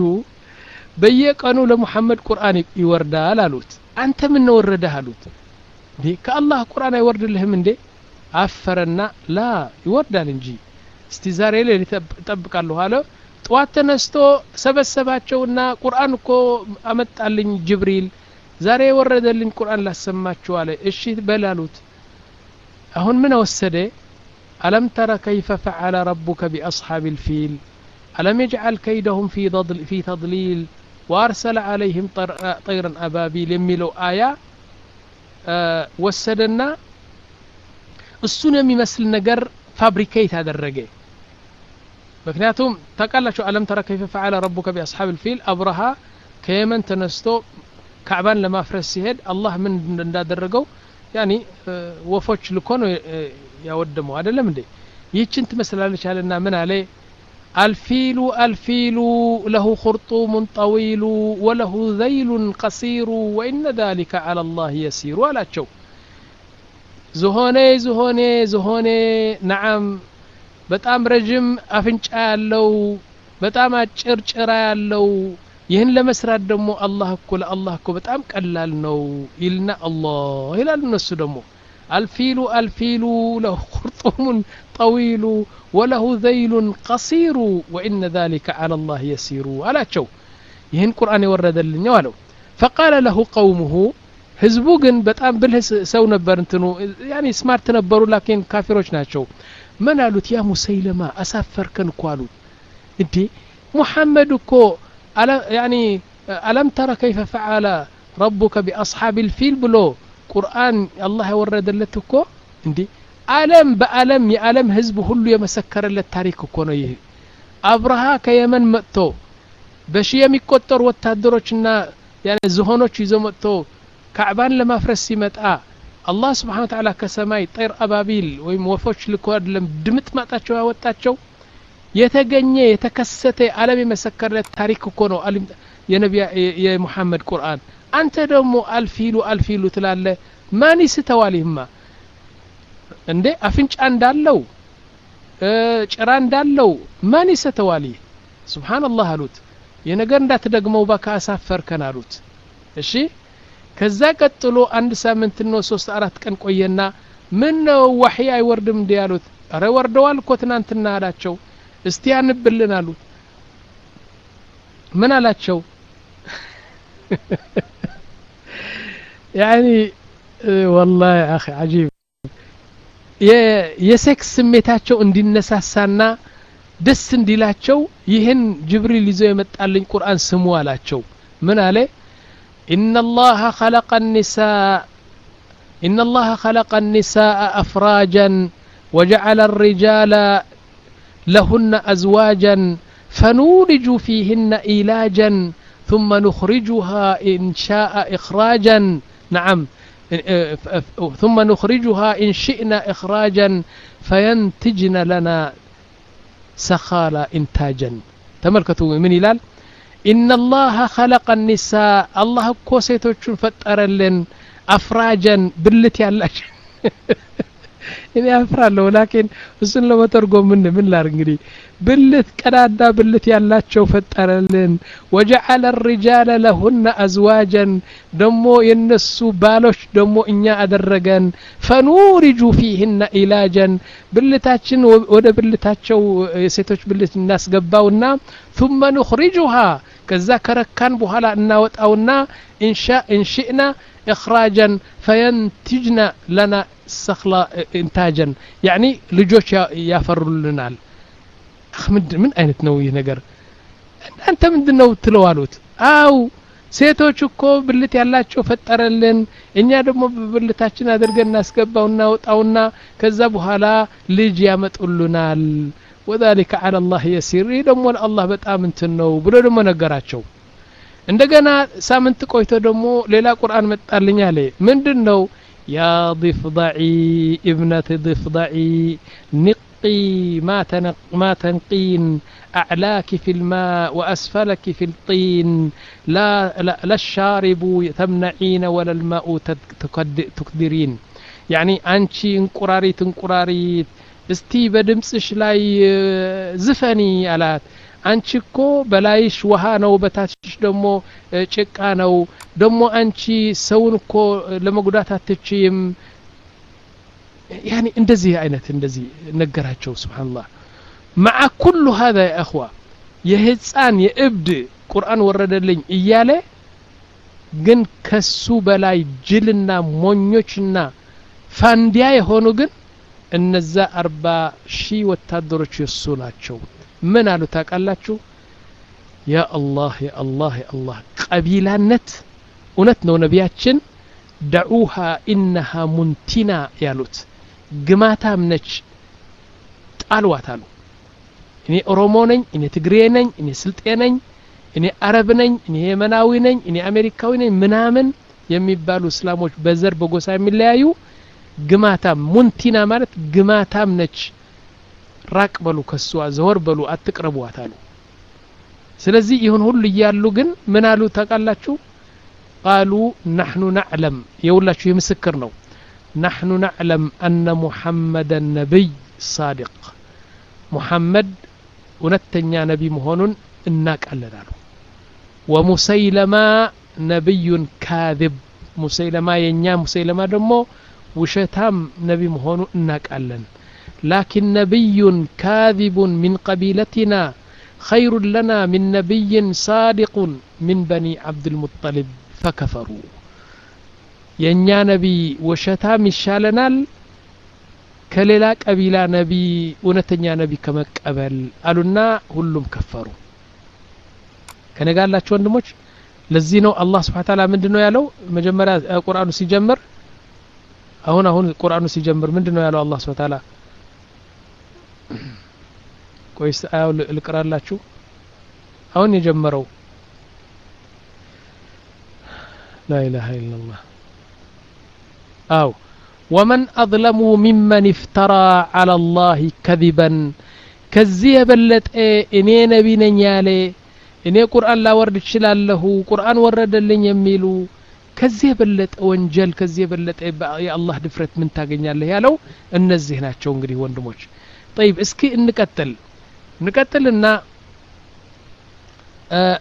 በየቀኑ ለሙሐመድ ቁርአን ይወርዳል አሉት አንተ ምን ነው ወረደህ አሉት እንዴ ከአላህ ቁርአን አይወርድልህም እንዴ አፈረና ላ ይወርዳል እንጂ እስቲ ዛሬ ላይ ተጠብቃለሁ አለ ጧት ተነስቶ ሰበሰባቸውና ቁርአን እኮ አመጣልኝ ጅብሪል ዛሬ ወረደልኝ ቁርአን ላሰማችሁ አለ እሺ በላሉት አሁን ምን ወሰደ ألم تر كيف فعل ربك بأصحاب الفيل ألم يجعل كيدهم في ضل في تضليل وأرسل عليهم طيرا أبابيل يميلوا آية أه وسدنا السنة يمثل نجر فابريكيت هذا الرجال مكنياتهم تقال شو ألم ترى كيف فعل ربك بأصحاب الفيل أبرها كيمن تنستو كعبان لما فرس يهد الله من هذا الرجال يعني أه وفوش لكونه أه ያወደሙ አይደለም እንዴ ይችን ትመስላለች አለና ምን አለ الفيل الفيل له خرطوم طويل وله ذيل قصير وإن ذلك على الله يسير ولا تشو زهوني زهوني زهوني نعم በጣም ረጅም አፍንጫ ያለው በጣም አጭርጭራ ያለው ይህን ለመስራት ደግሞ አላህ እኮ ለአላህ እኮ በጣም ቀላል ነው ይልና አላህ ይላል እነሱ ደግሞ الفيل الفيل له خرطوم طويل وله ذيل قصير وإن ذلك على الله يسير على شو يهن قرآن يورد لنا ولو فقال له قومه حزبوغن بتام بالهس سو نبر انتنو يعني سمارت نبروا لكن كافروش ناتشو من قالوا يا مسيلمة أسافركن قالوا انت محمد كو يعني ألم ترى كيف فعل ربك بأصحاب الفيل بلو ቁርአን አላህ ያወረደለት እኮ እንዴ ዓለም በዓለም የዓለም ህዝብ ሁሉ የመሰከረለት ታሪክ እኮ ነው ይሄ አብርሃ ከየመን መጥቶ በሺ የሚቆጠሩ ወታደሮችና ያኔ ዝሆኖች ይዘው መጥቶ ካዕባን ለማፍረስ ሲመጣ አላህ Subhanahu Wa Ta'ala ከሰማይ ጠይር አባቢል ወይም ወፎች ልኮ አይደለም ድምጥ ማጣቸው ያወጣቸው የተገኘ የተከሰተ ዓለም የመሰከረለት ታሪክ እኮ ነው የነብዩ የሙሐመድ ቁርአን አንተ ደግሞ አልፊሉ አልፊሉ ትላለ ማን ይስተዋልህማ እንዴ አፍንጫ እንዳለው ጭራ እንዳለው ማን ይስተዋልህ ሱብሃንአላህ አሉት የነገር እንዳትደግመው ባካ አሳፈርከን አሉት እሺ ከዛ ቀጥሎ አንድ ሳምንት ነው ሶስት አራት ቀን ቆየና ምን ነው ወህይ አይወርድም እንዴ አሉት አረ ወርደዋል እኮ ትናንትና አላቸው እስቲ አንብልን አሉት ምን አላቸው يعني والله يا اخي عجيب የሴክስ ስሜታቸው እንዲነሳሳና ደስ እንዲላቸው ይሄን ጅብሪል ይዞ የመጣልኝ ቁርአን ስሙ አላቸው ምን አለ ان الله خلق النساء ان الله خلق النساء افراجا وجعل الرجال لهن ازواجا فنولج فيهن إيلاجا ثم نخرجها إن شاء إخراجا نعم ثم نخرجها إن شئنا إخراجا فينتجن لنا سخالا إنتاجا تملكتوا من إلال إن الله خلق النساء الله كوسيتوچن فترلن أفراجا بلتي الله እኔ አፍራለሁ ولكن እሱን ለመተርጎም ምን ምን ላድርግ እንግዲህ ብልት ቀዳዳ ብልት ያላቸው ፈጠረልን وجعل الرجال لهن ازواجا ደሞ የነሱ ባሎች ደሞ እኛ አደረገን فنورج فيهن إلاجا ብልታችን ወደ ብልታቸው የሴቶች ብልት እናስገባውና ثم نخرجها ከዛ ከረካን በኋላ እናወጣውና ኢንሻ ኢንሽእና إخراجا فينتجن لنا سخلا إنتاجا يعني لجوش يافرلنال أحمد من أين تنوي نجر أنت من دنو تلوالوت أو ሴቶች እኮ ብልት ያላቸው ፈጠረልን እኛ ደግሞ ብልታችን አድርገን እናስገባውና ወጣውና ከዛ በኋላ ልጅ ያመጡልናል وذلك على الله يسير ደግሞ ለአላህ በጣም እንትን ነው ብሎ ደግሞ ነገራቸው እንደገና ሳምንት ቆይቶ ደግሞ ሌላ ቁርአን መጣልኝ አለ ምንድነው يا ضفدعي ابنة ضفدعي تنقي ما تنق ما تنقين أعلاك في الماء وأسفلك في الطين لا لا, لا الشارب تمنعين ولا الماء تقدرين يعني أنشي انقراريت انقراريت استي بدمسش لاي زفني አላት አንቺ እኮ በላይሽ ውሃ ነው በታችሽ ደግሞ ጭቃ ነው ደግሞ አንቺ ሰውን እኮ ለመጉዳት አትችይም يعني እንደዚህ አይነት እንደዚህ ነገራቸው ሱብሃንአላህ مع كل هذا يا اخوه የህፃን የእብድ ቁርአን ወረደልኝ እያለ ግን ከሱ በላይ ጅልና ሞኞችና ፋንዲያ የሆኑ ግን እነዛ አርባ ሺህ ወታደሮች የሱ ናቸው ምን አሉ ታውቃላችሁ ያ አላህ ያ አላህ ያ አላህ ቀቢላነት እውነት ነው ነቢያችን ደዑሃ ኢነሃ ሙንቲና ያሉት ግማታም ነች ጣልዋት አሉ እኔ ኦሮሞ ነኝ እኔ ትግሬ ነኝ እኔ ስልጤ ነኝ እኔ አረብ ነኝ እኔ የመናዊ ነኝ እኔ አሜሪካዊ ነኝ ምናምን የሚባሉ እስላሞች በዘር በጎሳ የሚለያዩ ግማታም ሙንቲና ማለት ግማታም ነች ራቅ በሉ ከሷ ዘወር በሉ አትቅረቡዋት አሉ ስለዚህ ይሁን ሁሉ ይያሉ ግን ምን አሉ ታውቃላችሁ قالوا نحن نعلم يولاችሁ የምስክር ነው نحن نعلم أن محمد النبي صادق محمد እውነተኛ ነቢ መሆኑን እናውቃለን አሉ ومسيلمة نبي كاذب مسيلمة የኛ مسيلمة ደግሞ ውሸታም ነቢ መሆኑን እናውቃለን لكن نبي كاذب من قبيلتنا خير لنا من نبي صادق من بني عبد المطلب فكفروا የኛ ነቢ ወሸታም ይሻለናል ከሌላ ቀቢላ ነቢ እውነተኛ ነቢ ከመቀበል አሉና ሁሉም ከፈሩ ከነጋላችሁ ወንድሞች ለዚህ ነው አላህ Subhanahu Wa Ta'ala ምንድነው ያለው መጀመሪያ ቁርአኑ ሲጀምር አሁን አሁን ቁርአኑ ሲጀምር ምንድነው ያለው አላህ Subhanahu Wa Ta'ala ቆይስ አው ልቅራላችሁ አሁን የጀመረው لا إله إلا الله أو ومن أظلم ممن افترى على الله كذبا كذي بلت إني نبي نيالي إني قرآن لا ورد شلاله قرآن ورد لن يميلو كذي بلت وانجل كذي بلت يا الله دفرت من تاقين يالله يالو النزهنا تشونغري واندموش طيب اسكي نكتل نكتل إننا آه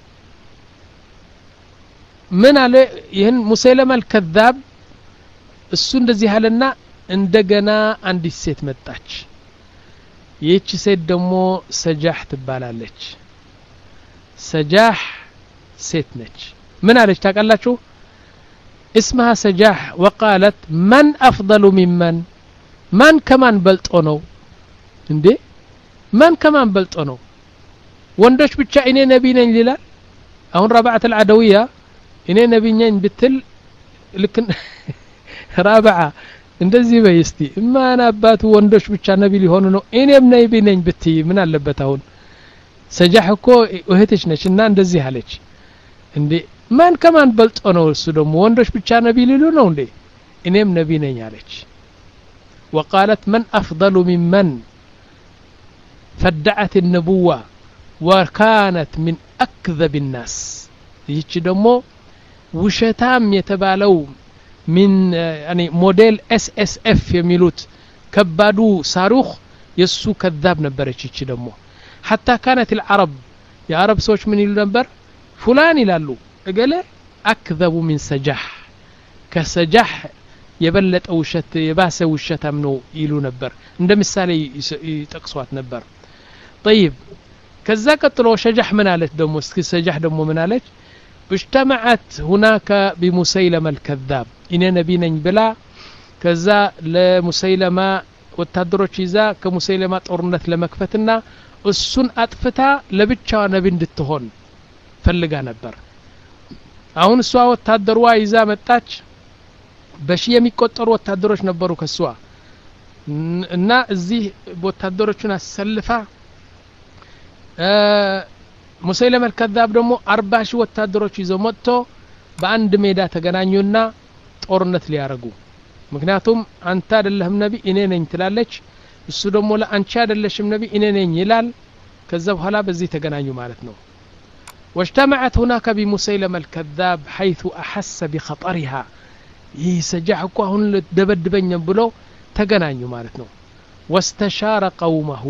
من على ይህን ሙሰይለማ الكذاب እሱ እንደዚህ አለና እንደገና አንዲት ሴት መጣች ይህች ሴት ደግሞ ሰጃህ ትባላለች ሰጃህ ሴት ነች ምን አለች ታውቃላችሁ اسمها سجاح وقالت من أفضل ممن من كمان በልጦ ነው እንዴ من كمان በልጦ ነው ወንዶች ብቻ እኔ ነብይ ነኝ ይላል አሁን ረባዓት العدوية እኔ ነብይ ነኝ ብትል ልክ ረባዓ እንደዚህ በይስቲ ማን አባቱ ወንዶች ብቻ ነብይ ሊሆኑ ነው እኔም ነብይ ነኝ ብትይ ምን አለበት አሁን ሰጃህ እኮ እህትሽ ነችና እንደዚህ አለች እንዴ ማን ከማን በልጦ ነው እሱ ደግሞ ወንዶች ብቻ ነብይ ሊሉ ነው እንዴ እኔም ነብይ ነኝ አለች وقالت من أفضل ممن فدعت النبوة وكانت من أكذب الناس ይህች ደግሞ ውሸታም የተባለው من يعني موديل اس اس اف የሚሉት ከባዱ ሳሩኽ የሱ ከذاب ነበረች ይህች ደግሞ حتى كانت العرب የአረብ ሰዎች ምን ይሉ ነበር فلان ይላሉ እገለ أكذب من سجاح ከሰጃህ የበለጠ ውሸት የባሰ ውሸታም ነው ይሉ ነበር እንደ ምሳሌ ይጠቅሷት ነበር طيب ከዛ ቀጥሎ ሸጃህ ምን አለች ደግሞ እስኪ ሰጃህ ደግሞ ምን አለች اجتمعت هناك بمسيلمة الكذاب إن نبي بلا كذا لمسيلمة وتدرج إذا كمسيلمة أورنت لمكفتنا السن أطفتا لبتشا نبي ندتهون فلقا نبر አሁን እሷ ወታደሯ ይዛ መጣች በሺ የሚቆጠሩ ወታደሮች ነበሩ ከሷ እና እዚህ ወታደሮቹን አሰልፋ ሙሰይለማ الكذاب ደግሞ አርባ ሺህ ወታደሮች ይዘው መጥቶ በአንድ ሜዳ ተገናኙና ጦርነት ሊያረጉ ምክንያቱም አንተ አይደለህም ነብይ እኔ ነኝ ትላለች እሱ ደግሞ ለአንቺ አይደለሽም ነቢ እኔ ነኝ ይላል ከዛ በኋላ በዚህ ተገናኙ ማለት ነው واجتمعت هناك بمسيلمة الكذاب حيث أحس بخطرها يسجعك هون دبدبن بلو تغنانيو معناتنو واستشار قومه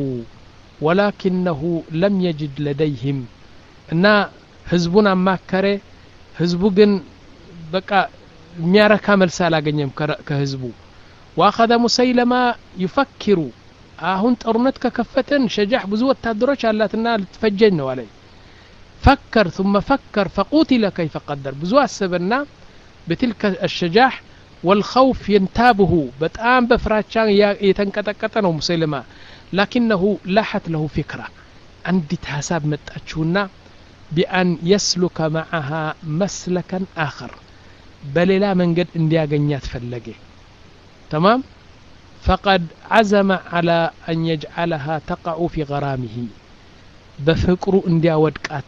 ولكنه لم يجد لديهم ان حزبنا ماكره حزبو جن بقى مياركا ملس አላገኘም ከህዝቡ واخذ مسيلمة يفكر አሁን ጦርነት ከከፈተን ሸጃህ ብዙ ወታደሮች አላትና ልትፈጀኝ ነው አለኝ فكر ثم فكر فقتل كيف قدر بزو أسبنا بتلك الشجاح والخوف ينتابه بتآم بفراتشان يتنكتكتنه مسيلمة لكنه لاحت له فكرة عندي تحساب متأتشونا بأن يسلك معها مسلكا آخر بل لا من قد انديا قنيات فلقه تمام فقد عزم على أن يجعلها تقع في غرامه بفكروا انديا ودكات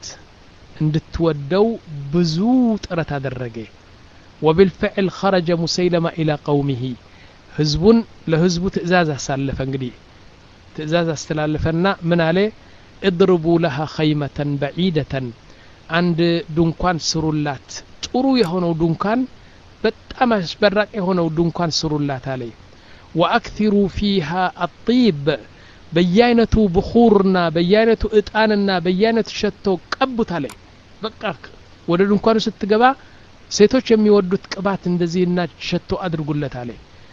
እንድትወደው ብዙ ጥረት አደረገ وبالفعل خرج مسيلمة إلى قومه ህዝቡን ለህዝቡ ትእዛዝ አሳለፈ እንግዲህ ትእዛዝ አስተላለፈና ምን አለ اضربوا لها خيمة بعيدة عند ድንኳን ስሩላት ጥሩ የሆነው ድንኳን በጣም አስበራቅ የሆነው ድንኳን ስሩላት አለ واكثروا فيها الطيب በየአይነቱ بخورና በየአይነቱ እጣንና በየአይነቱ ሸቶ ቀቡት አለ በቃ ወደ ድንኳኑ ስትገባ ሴቶች የሚወዱት ቅባት እንደዚህና ሸቶ አድርጉለት አለ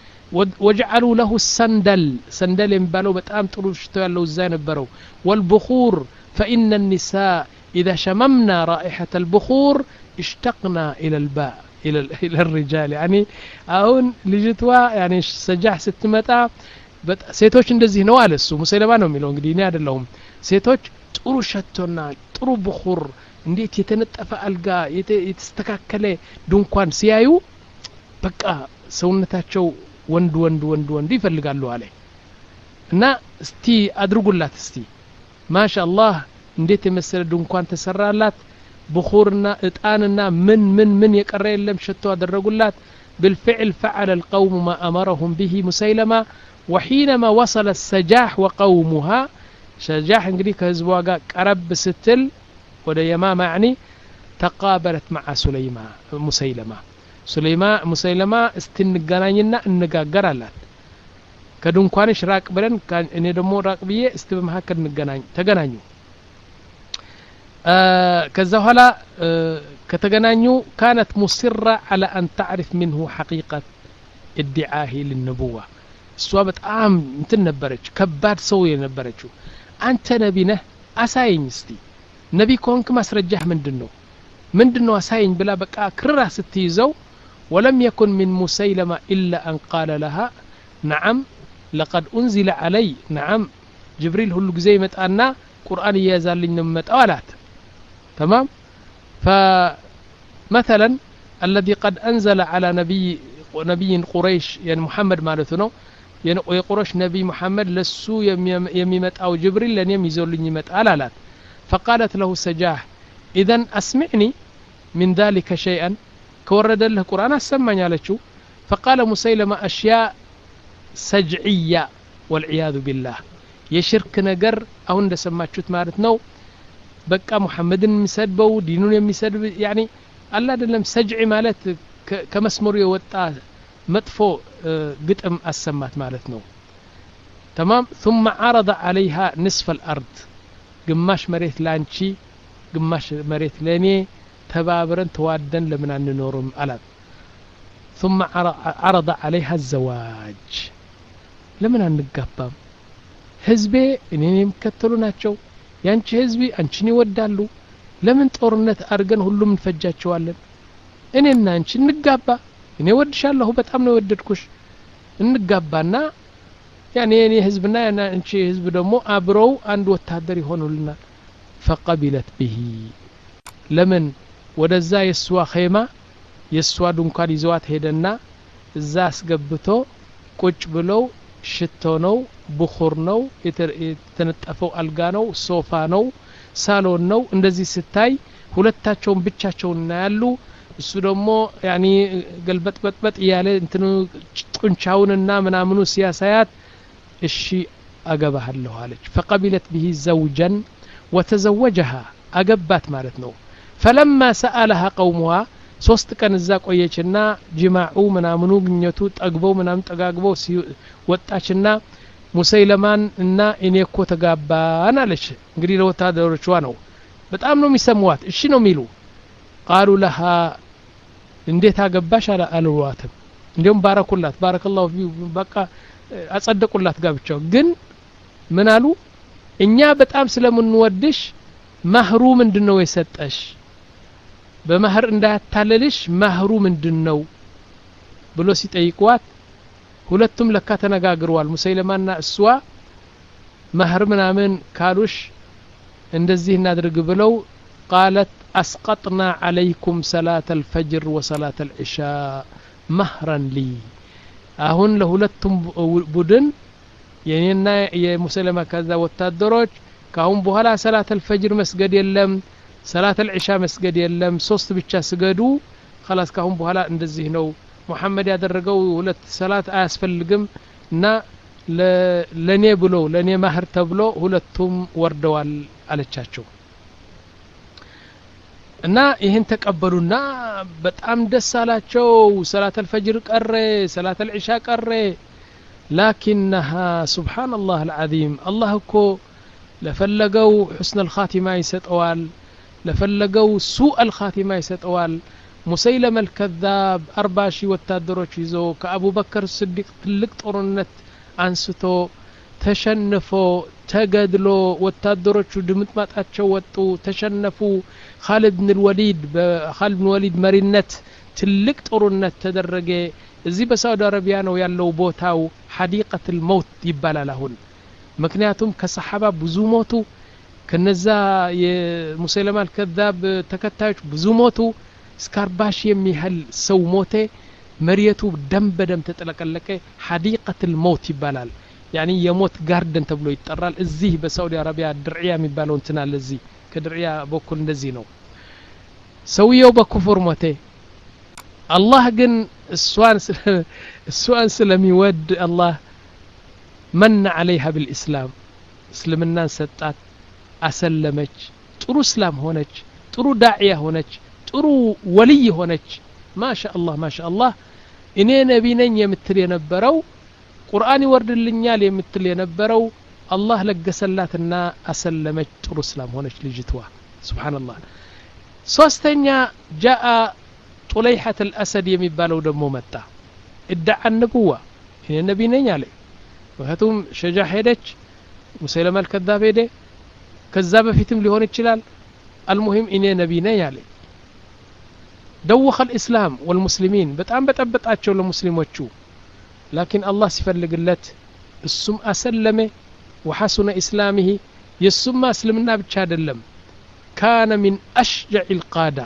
وجعلوا له السندل سندل የሚባለው በጣም ጥሩ ሽቶ ያለው እዛ ነበረው والبخور فإن النساء إذا شممنا رائحة البخور اشتقنا إلى الباء إلى إلى الرجال يعني አሁን ልጅቷ يعني ሰጃህ ስትመጣ ሴቶች እንደዚህ ነው አለ እሱ ሙሰይለማ ነው የሚለው እንግዲህ እኔ አይደለሁም ሴቶች ጥሩ ሸቶና ጥሩ بخور እንዴት የተነጠፈ አልጋ የተስተካከለ ድንኳን ሲያዩ በቃ ሰውነታቸው ወንድ ወንድ ወንድ ወንድ ይፈልጋሉ አለ እና እስቲ አድርጉላት እስቲ ማሻአላህ እንዴት የመሰለ ድንኳን ተሰራላት بخورና እጣንና ምን ምን ምን የቀረ የለም ሸቶ አደረጉላት بالفعل فعل القوم ما أمرهم به مسيلمة وحينما وصل السجاح وقومها سجاح እንግዲህ ከህዝቧ ጋር ቀረብ ስትል ወደ የማማ يعني تقابلت مع سليمان مسيلمة سليمان مسيلمة استنገናኝና እንጋገር አላት ከድንኳንሽ ራቅ ብለን እኔ ደግሞ ራቅ ብዬ እስቲ በመሐከል እንገናኝ ተገናኙ ከዛ ኋላ ከተገናኙ كانت مصرة على أن تعرف منه حقيقة ادعائه للنبوة እሷ በጣም እንትን ነበረች ከባድ ሰው የነበረችው አንተ ነቢ ነህ አሳይኝ እስቲ ነቢ ኮንክ ማስረጃህ ምንድነው ምንድነው አሳይኝ ብላ በቃ ክርራ ስትይዘው ولم يكن من مسيلمة إلا أن قال لها نعم لقد أنزل علي نعم جبريل هلو زي متأنا قرآن يزالين متأولات تمام فمثلا الذي قد أنزل على نبي نبي قريش يعني محمد مالتنا የቁረሽ ነብይ መሐመድ ለሱ የሚመጣ አው ጅብሪል ለኔ የሚዘልኝ ይመጣል አላት فقالت له سجاح اذا اسمعني من ذلك شيئا كورد له القران اسمعني አለችው فقال مسيلمة اشياء سجعيه والعياذ بالله የሽርክ ነገር አሁን እንደሰማችሁት ማለት ነው በቃ መሐመድን የሚሰድበው ዲኑን የሚሰድብ يعني አላ አይደለም ሰጅዒ ማለት ከመስመሩ የወጣ መጥፎ ግጥም አሰማት ማለት ነው تمام ثم عرض عليها نصف الارض ግማሽ መሬት ላንቺ ግማሽ መሬት ለኔ ተባብረን ተዋደን ለምን አንኖርም አላት ثم عرض عليها الزواج ለምን አንጋባም ህዝቤ እኔን የሚከተሉ ናቸው ያንቺ ህዝቢ አንቺን ይወዳሉ ለምን ጦርነት አርገን ሁሉም እንፈጃቸዋለን እኔና አንቺ እንጋባ እኔ ወድሻለሁ በጣም ነው ወደድኩሽ እንጋባና ያኔ እኔ ህዝብና አንቺ ህዝብ ደግሞ አብረው አንድ ወታደር ይሆኑልናል فقبلت به ለምን ወደዛ የሷ ኸይማ የሷ ድንኳን ይዘዋት ሄደና እዛ አስገብቶ ቁጭ ብለው ሽቶ ነው بخور ነው የተነጠፈው አልጋ ነው ሶፋ ነው ሳሎን ነው እንደዚህ ስታይ ሁለታቸውን ብቻቸውን ያሉ እሱ ደግሞ ያኒ ገልበጥበጥበጥ ያለ እንትኑ ጡንቻውንና ምናምኑ ሲያሳያት እሺ أجبها عليك فقبلت به زوجا وتزوجها أجبات مالتنا فلما سألها قومها ሶስት ቀን እዛ ቆየችና ጅማዑ ምናምኑ ግኘቱ ጠግበው ምናምን ጠጋግበው ወጣችና ሙሰይለማን እና እኔ እኮ ተጋባን አለች እንግዲህ ለወታደሮቿ ነው በጣም ነው የሚሰሙዋት እሺ ነው የሚሉ قالوا لها እንዴት አገባሽ አልዋትም እንዴም ባረኩላት ባረከላሁ በቃ አጸደቁላት ጋብቻው ግን ምን አሉ እኛ በጣም ስለምንወድሽ ማህሩ ምንድነው የሰጠሽ በመህር እንዳታለልሽ ማህሩ ምንድነው ብሎ ሲጠይቋት ሁለቱም ለካ ተነጋግረዋል ሙሰይለማና እሷ ማህር ምናምን ካሉሽ እንደዚህ እናድርግ ብለው قالت اسقطنا عليكم صلاه الفجر وصلاه العشاء مهرا لي አሁን ለሁለቱም ቡድን የኔና የሙሰይለማ ከዛ ወታደሮች ካሁን በኋላ ሰላት الفجر መስገድ የለም ሰላት العشاء መስገድ የለም ሶስት ብቻ ስገዱ خلاص ካሁን በኋላ እንደዚህ ነው ሙሐመድ ያደረገው ሁለት ሰላት አያስፈልግም እና ለኔ ብሎ ለኔ ማህር ተብሎ ሁለቱም ወርደዋል አለቻቸው እና ይሄን ተቀበሉና በጣም ደስ አላቸው ሰላት الفجر ቀረ ሰላት العشاء ቀረ لكنها سبحان الله العظيم الله እኮ ለፈለገው حسن الخاتمه ይሰጠዋል ለፈለገው سوء الخاتمه ይሰጠዋል ሙሰይለማ الكذاب أربعة ሺህ ወታደሮች ይዞ ከአቡ በከር ስዲቅ ትልቅ ጦርነት አንስቶ ተሸንፎ ተገድሎ ወታደሮቹ ድምጥማጣቸው ወጡ ተሸነፉ خالد بن الوليد በخالد بن الوليد መሪነት ትልቅ ጦርነት ተደረገ እዚህ በሳውዲ አረቢያ ነው ያለው ቦታው حديقة الموت ይባላል አሁን ምክንያቱም ከሰሃባ ብዙ ሞቱ ከነዛ የሙሰይለማ الكذاب ተከታዮች ብዙ ሞቱ እስከ أربعة ሺህ የሚያህል ሰው ሞተ መሪየቱ ደም በደም ተጠለቀለቀ حديقة الموت ይባላል يعني የሞት ጋርደን ተብሎ ይጠራል እዚህ በሳውዲ አረቢያ ድርያ የሚባለው እንትና ለዚህ ከድርያ በኩል እንደዚህ ነው ሰውየው በኩፍር ሞተ አላህ ግን እሷን እሷን ስለሚወድ አላህ من عليها بالاسلام እስልምናን ሰጣት አሰለመች ጥሩ እስላም ሆነች ጥሩ ዳዒያ ሆነች ጥሩ ወልይ ሆነች ማሻአላህ ማሻአላህ እኔ ነቢ ነኝ የምትል የነበረው ቁርአን ይወርድልኛል የምትል የነበረው አላህ ለገሰላትና አሰለመች ጥሩ እስላም ሆነች ልጅቷ ሱብሃንአላህ ሶስተኛ جاء طليحة الأسد የሚባለው ደግሞ መጣ ادعى النبوة እኔ ነቢ ነኝ አለ ወህቱም ሸጃ ሄደች ሙሰይለማ الكذاب ሄደ ከዛ በፊትም ሊሆን ይችላል المهم እኔ ነቢ ነኝ አለ دوخ الإسلام والمسلمين በጣም በጠበጣቸው ለሙስሊሞቹ لكن الله ሲፈልግለት እሱም አሰለመ وحسن إسلامه يسمى اسلمنا ብቻ አይደለም كان من أشجع القادة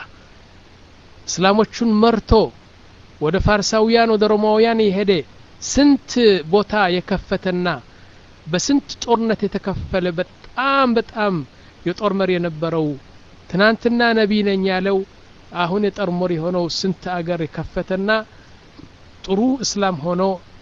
እስላሞቹን መርቶ ወደ ፋርሳውያን ወደ ሮማውያን ይሄደ ስንት ቦታ የከፈተና በስንት ጦርነት የተከፈለ በጣም በጣም የጦር መሪ የነበረው ትናንትና ነብይ ነኝ ያለው አሁን የጦር መሪ ሆኖ ስንት አገር የከፈተና ጥሩ እስላም ሆኖ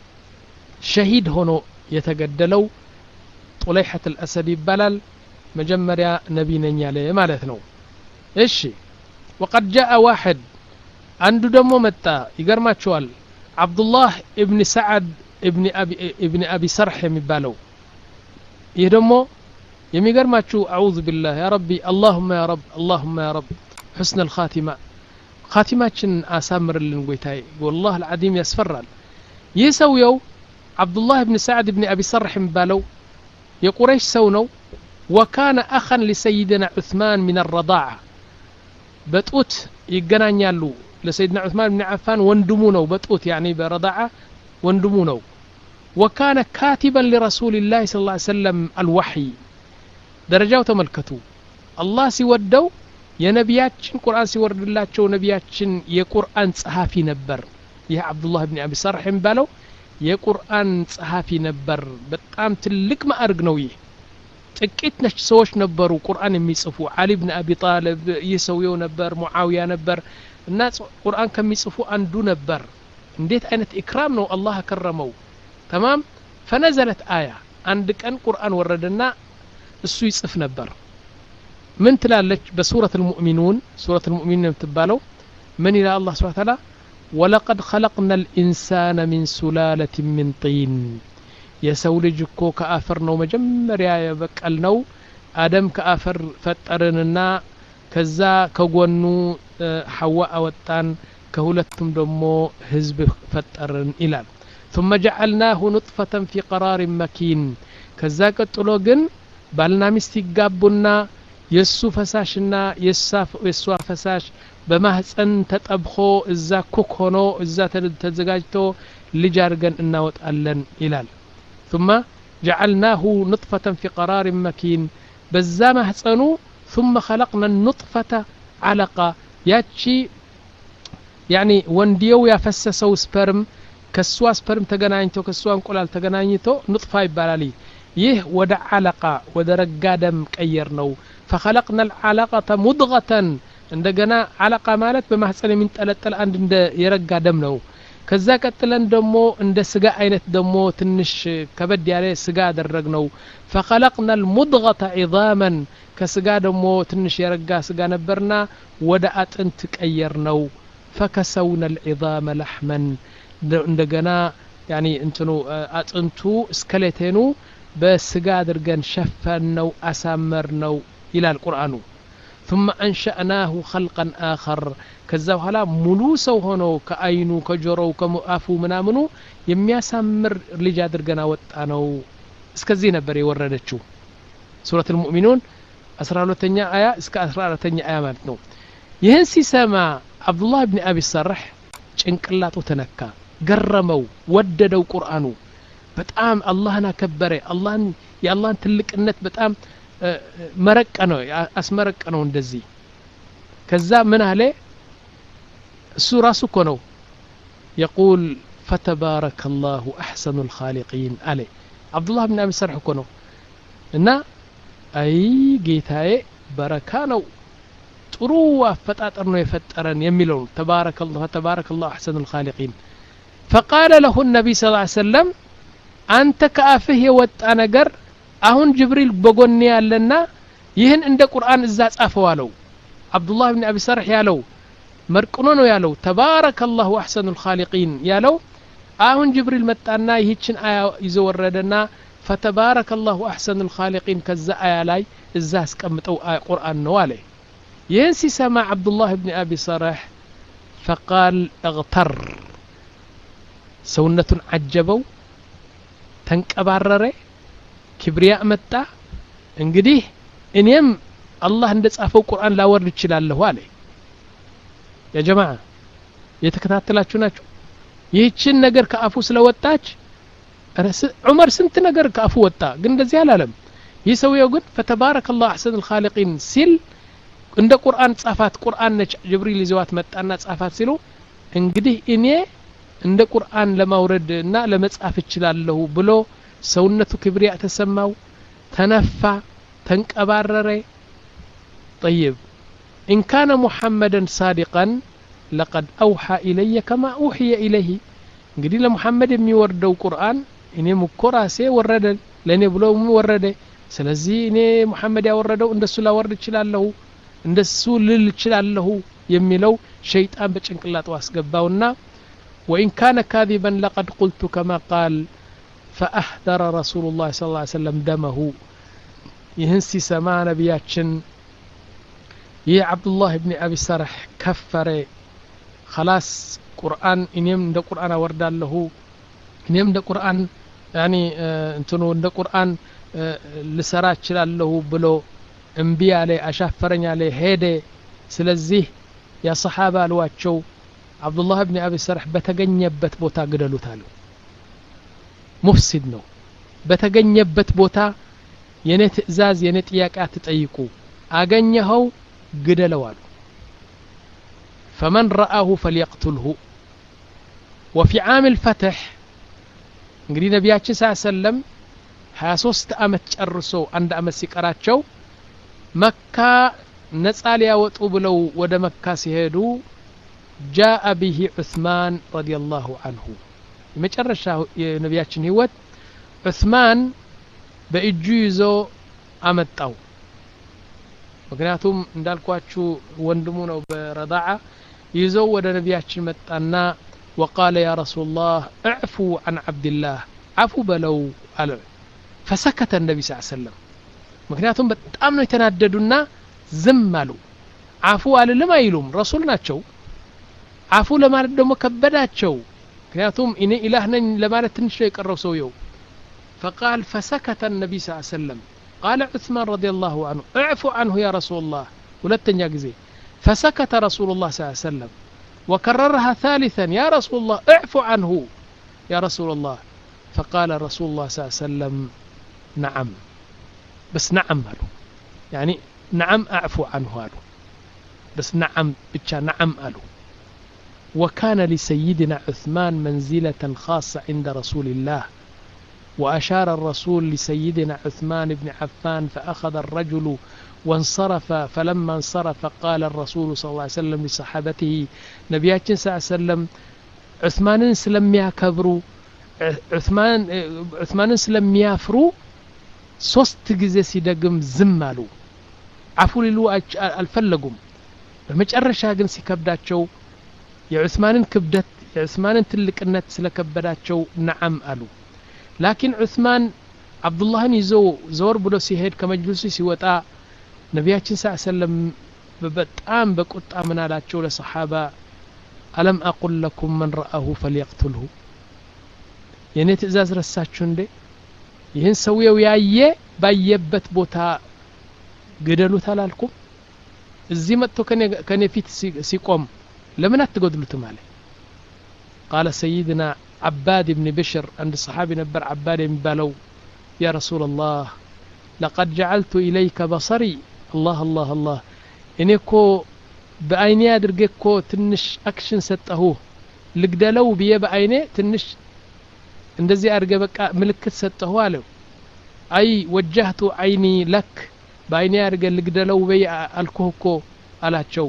ሸሂድ ሆኖ የተገደለው طليحة الأسد ይባላል መጀመሪያ ነብይ ነኝ ያለ ማለት ነው እሺ وقد جاء واحد አንዱ ደግሞ መጣ ይገርማቸዋል عبد الله ابن سعد ابن ابي ابن ابي سرح የሚባለው ይሄ ደግሞ የሚገርማችሁ اعوذ بالله يا ربي اللهم يا رب اللهم يا رب حسن الخاتمه خاتماችን አሳምርልን ጎይታይ والله العظيم ያስፈራል ይሰውየው عبد الله ابن سعد ابن ابي سرح የሚባለው የቁረይሽ ሰው ነው وكان اخا لسيدنا عثمان من الرضاعه በጡት ይገናኛሉ ለሰይድና ዑስማን ኢብኑ አፋን ወንድሙ ነው በጡት يعني برضاعه ወንድሙ ነው وكان كاتبا لرسول الله صلى الله عليه وسلم الوحي درجاው ተመልከቱ አላህ ሲወደው የነቢያችን ቁርአን ሲወርድላቸው ነቢያችን የቁርአን ጸሐፊ ነበር ይህ አብዱላህ ኢብኑ አቢ ሰርህ የሚባለው የቁርአን ጸሐፊ ነበር በጣም ትልቅ ማዕረግ ነው ይህ ጥቂት ነች ሰዎች ነበሩ ቁርአን የሚጽፉ አሊ ኢብኑ አቢ ጣሊብ ይሰውየው ነበር ሙአዊያ ነበር እና ቁርአን ከሚጽፉ አንዱ ነበር እንዴት አይነት ኢክራም ነው አላህ ከረመው تمام فنزلت آية አንድ ቀን ቁርአን ወረደና እሱ ይጽፍ ነበር ምን ትላለች በሱረቱ አልሙእሚኑን ሱረቱ አልሙእሚኑን የምትባለው ምን ይላል አላህ Subhanahu Wa Ta'ala ወለቀድ خلقنا الانسان من سلالة من طين የሰው ልጅ እኮ ከአፈር ነው መጀመሪያ የበቀልነው አደም ከአፈር ፈጠረንና ከዛ ከጎኑ ሐዋ አወጣን ከሁለቱም ደሞ ህዝብ ፈጠረን ይላል ثم جعلناه نطفة في قرار مكين ከዛ ቀጥሎ ግን ባልና ሚስት ይጋቡና የሱ ፈሳሽና የሷ ፈሳሽ በማህፀን ተጠብቆ እዛ ኩክ ሆኖ እዛ ተዘጋጅቶ ልጅ አድርገን እናወጣለን ይላል ثم جعلناه نطفة في قرار مكين በዛ ማህፀኑ ثم خلقنا النطفة علقة ያቺ يعني ወንዲው ያፈሰሰው ስፐርም ከሷ ስፐርም ተገናኝቶ ከሷ እንቁላል ተገናኝቶ ንጥፋ ይባላል ይህ ወደ አለቃ ወደ ረጋደም ቀየር ነው فخلقنا العلقة مضغة እንደገና አለቃ ማለት በማህፀን የሚንጠለጠል አንድ እንደ የረጋ ደም ነው ከዛ ቀጥለን ደሞ እንደ ስጋ አይነት ደሞ ትንሽ ከበድ ያለ ስጋ አደረግነው فخلقنا المضغة عظاما ከስጋ ደሞ ትንሽ የረጋ ስጋ ነበርና ወደ አጥንት ቀየርነው فكسونا العظام لحما እንደገና يعني እንትኑ አጥንቱ ስኬሌተኑ በስጋ አድርገን ሸፈነው አሳመርነው ይላል ቁርአኑ ثم انشأناه خلقا آخر ከዛ በኋላ ሙሉ ሰው ሆኖ ከአይኑ ከጆሮው ከሙአፉ ምናምኑ የሚያሳምር ልጅ አድርገን አወጣነው እስከዚህ ነበር የወረደችው ሱረቱ አልሙእሚኑን አስራ ሁለተኛ አያ እስከ አስራ አራተኛ አያ ማለት ነው ይህን ሲሰማ አብዱላህ ኢብኑ አቢ ሰርህ ጭንቅላቱ ተነካ ገረመው ወደደው ቁርአኑ በጣም አላህን አከበረ አላህን የአላህን ትልቅነት በጣም መረቀ ነው አስመረቀ ነው እንደዚህ ከዛ ምን አለ እሱ ራሱ እኮ ነው يقول فتبارك الله احسن الخالقين عليه عبد الله بن ابي سرح እኮ ነው እና አይ ጌታዬ በረካ ነው ጥሩ አፈጣጠር ነው የፈጠረን የሚለው تبارك الله تبارك الله احسن الخالقين فقال له النبي صلى الله عليه وسلم አንተ ከአፍህ የወጣ ነገር አሁን ጅብሪል በጎን ያለና ይህን እንደ ቁርአን እዛ ጻፈው አለው አብዱላህ ኢብኑ አቢ ሰርህ ያለው መርቅኖ ነው ያለው تبارك الله احسن الخالقين ያለው አሁን ጅብሪል መጣና ይህችን አያ ይዞ ወረደና فتبارك الله احسن الخالقين ከዛ አያ ላይ እዛ አስቀምጠው ቁርአን ነው አለ ይህን ሲሰማ አብዱላህ ኢብኑ አቢ ሰርህ فقال اغتر ሰውነቱን አጀበው ተንቀባረረ ክብሪያ መጣ እንግዲህ እኔም አላህ እንደጻፈው ቁርአን ላወርድ ይችላልሁ አለ ያ ጀማዓ የተከታተላችሁ ናችሁ ይህችን ነገር ከአፉ ስለወጣች ዑመር ስንት ነገር ከአፉ ወጣ ግን እንደዚህ አላለም ይህ ሰውየው ግን فتبارك الله احسن الخالقين ሲል እንደ ቁርአን ጻፋት ቁርአን ነች ጅብሪል ይዘዋት መጣና ጻፋት ሲሉ እንግዲህ እኔ እንደ ቁርአን ለማውረድና ለመጻፍ ይችላልሁ ብሎ ሰውነቱ ክብሪያ ተሰማው ተነፋ ተንቀባረረ طيب إن كان محمدا صادقا لقد أوحى إلي كما أوحي إليه እንግዲህ ለሙሐመድ የሚወርደው ቁርአን እኔ ሙኮራሴ ወረደ ለኔ ብሎ ወረደ ስለዚህ እኔ ሙሐመድ ያወረደው እንደሱ ላወርድ ይችላልሁ እንደሱ ልል ይችላልሁ የሚለው ሸይጣን በጭንቅላቱ አስገባውና وإن كان كاذبا لقد قلت كما قال فأحذر رسول الله صلى الله عليه وسلم دمه يهنسي سما نبياتشن يا عبد الله بن أبي سرح كفر خلاص قرآن إنيم ده قرآن ورد له إنيم ده قرآن يعني انتنو ده قرآن لسرات له بلو انبي عليه أشافرني عليه هيدي سلزيه يا صحابة الواتشو عبد الله بن أبي سرح بتغنيبت بوتا قدلوتالو مفسد ነው በተገኘበት ቦታ የኔ ትእዛዝ የኔ ጥያቄ አትጠይቁ አገኘኸው ግደለው አሉ فمن رآه فليقتله وفي عام الفتح እንግዲህ ነብያችን ሰለላሁ ሀያ ሶስት አመት ጨርሶ አንድ አመት ሲቀራቸው መካ ነፃ ሊያወጡ ብለው ወደ መካ ሲሄዱ جاء به عثمان رضي الله عنه የመጨረሻ የነብያችን ህይወት ዑስማን በእጁ ይዞ አመጣው ምክንያቱም እንዳልኳችሁ ወንድሙ ነው በረዳዓ ይዞ ወደ ነቢያችን መጣና وقال يا رسول الله اعفو عن عبد الله عفو بلو قال فسكت النبي صلى الله عليه وسلم ምክንያቱም በጣም ነው የተናደዱና ዝም አሉ عفو አልልም አይሉም ረሱል ናቸው عفو ለማለት ደግሞ ከበዳቸው ምክንያቱም እኔ ኢላህ ነኝ ለማለት ትንሽ የቀረው ሰውየው فقال فسكت النبي صلى الله عليه وسلم قال عثمان رضي الله عنه اعفو عنه يا رسول الله ሁለተኛ ጊዜ فسكت رسول الله صلى الله عليه وسلم وكررها ثالثا يا رسول الله اعفو عنه يا رسول الله فقال رسول الله صلى الله عليه وسلم نعم بس نعم قالوا يعني نعم اعفو عنه قالوا بس نعم بتشا نعم قالوا وكان لسيدنا عثمان منزلة خاصة عند رسول الله وأشار الرسول لسيدنا عثمان بن عفان فأخذ الرجل وانصرف فلما انصرف قال الرسول صلى الله عليه وسلم لصحابته نبياتنا صلى الله عليه وسلم عثمان سلم يكبروا عثمان عثمان سلم يافروا ሶስት ጊዜ ሲደግም ዝም አሉ አፉ ሊሉ አልፈለጉም በመጨረሻ ግን ሲከብዳቸው የዑስማንን ክብደት የዑስማንን ትልቅነት ስለከበዳቸው ነዓም አሉ ላኪን ዑስማን አብዱላህን ይዞ ዞር ብሎ ሲሄድ ከመጅልሱ ሲወጣ ነቢያችን ሰለላሁ ዐለይሂ ወሰለም በጣም በቁጣ ምን አላቸው ለሰሃባ አለም አቁል ለኩም መን ረአሁ فليقتله የኔ ትእዛዝ ረሳችሁ እንዴ ይህን ሰውየው ያየ ባየበት ቦታ ገደሉት አላልኩም እዚህ መጥቶ ከኔ ፊት ሲቆም ለምን አትገድሉትም አለ قال سيدنا عباد بن بشر عند الصحابي نبر عباد የሚባለው يا رسول الله لقد جعلت إليك بصري الله الله الله እኔኮ በአይኔ አድርጌኮ ትንሽ አክሽን ሰጠሁ ልግደለው ብዬ በአይኔ ትንሽ እንደዚህ አድርገ በቃ ምልክት ሰጠሁ አለው አይ ወጀህቱ አይኒ ለክ በአይኔ አድርገ ልግደለው በይ አልኩህኮ አላቸው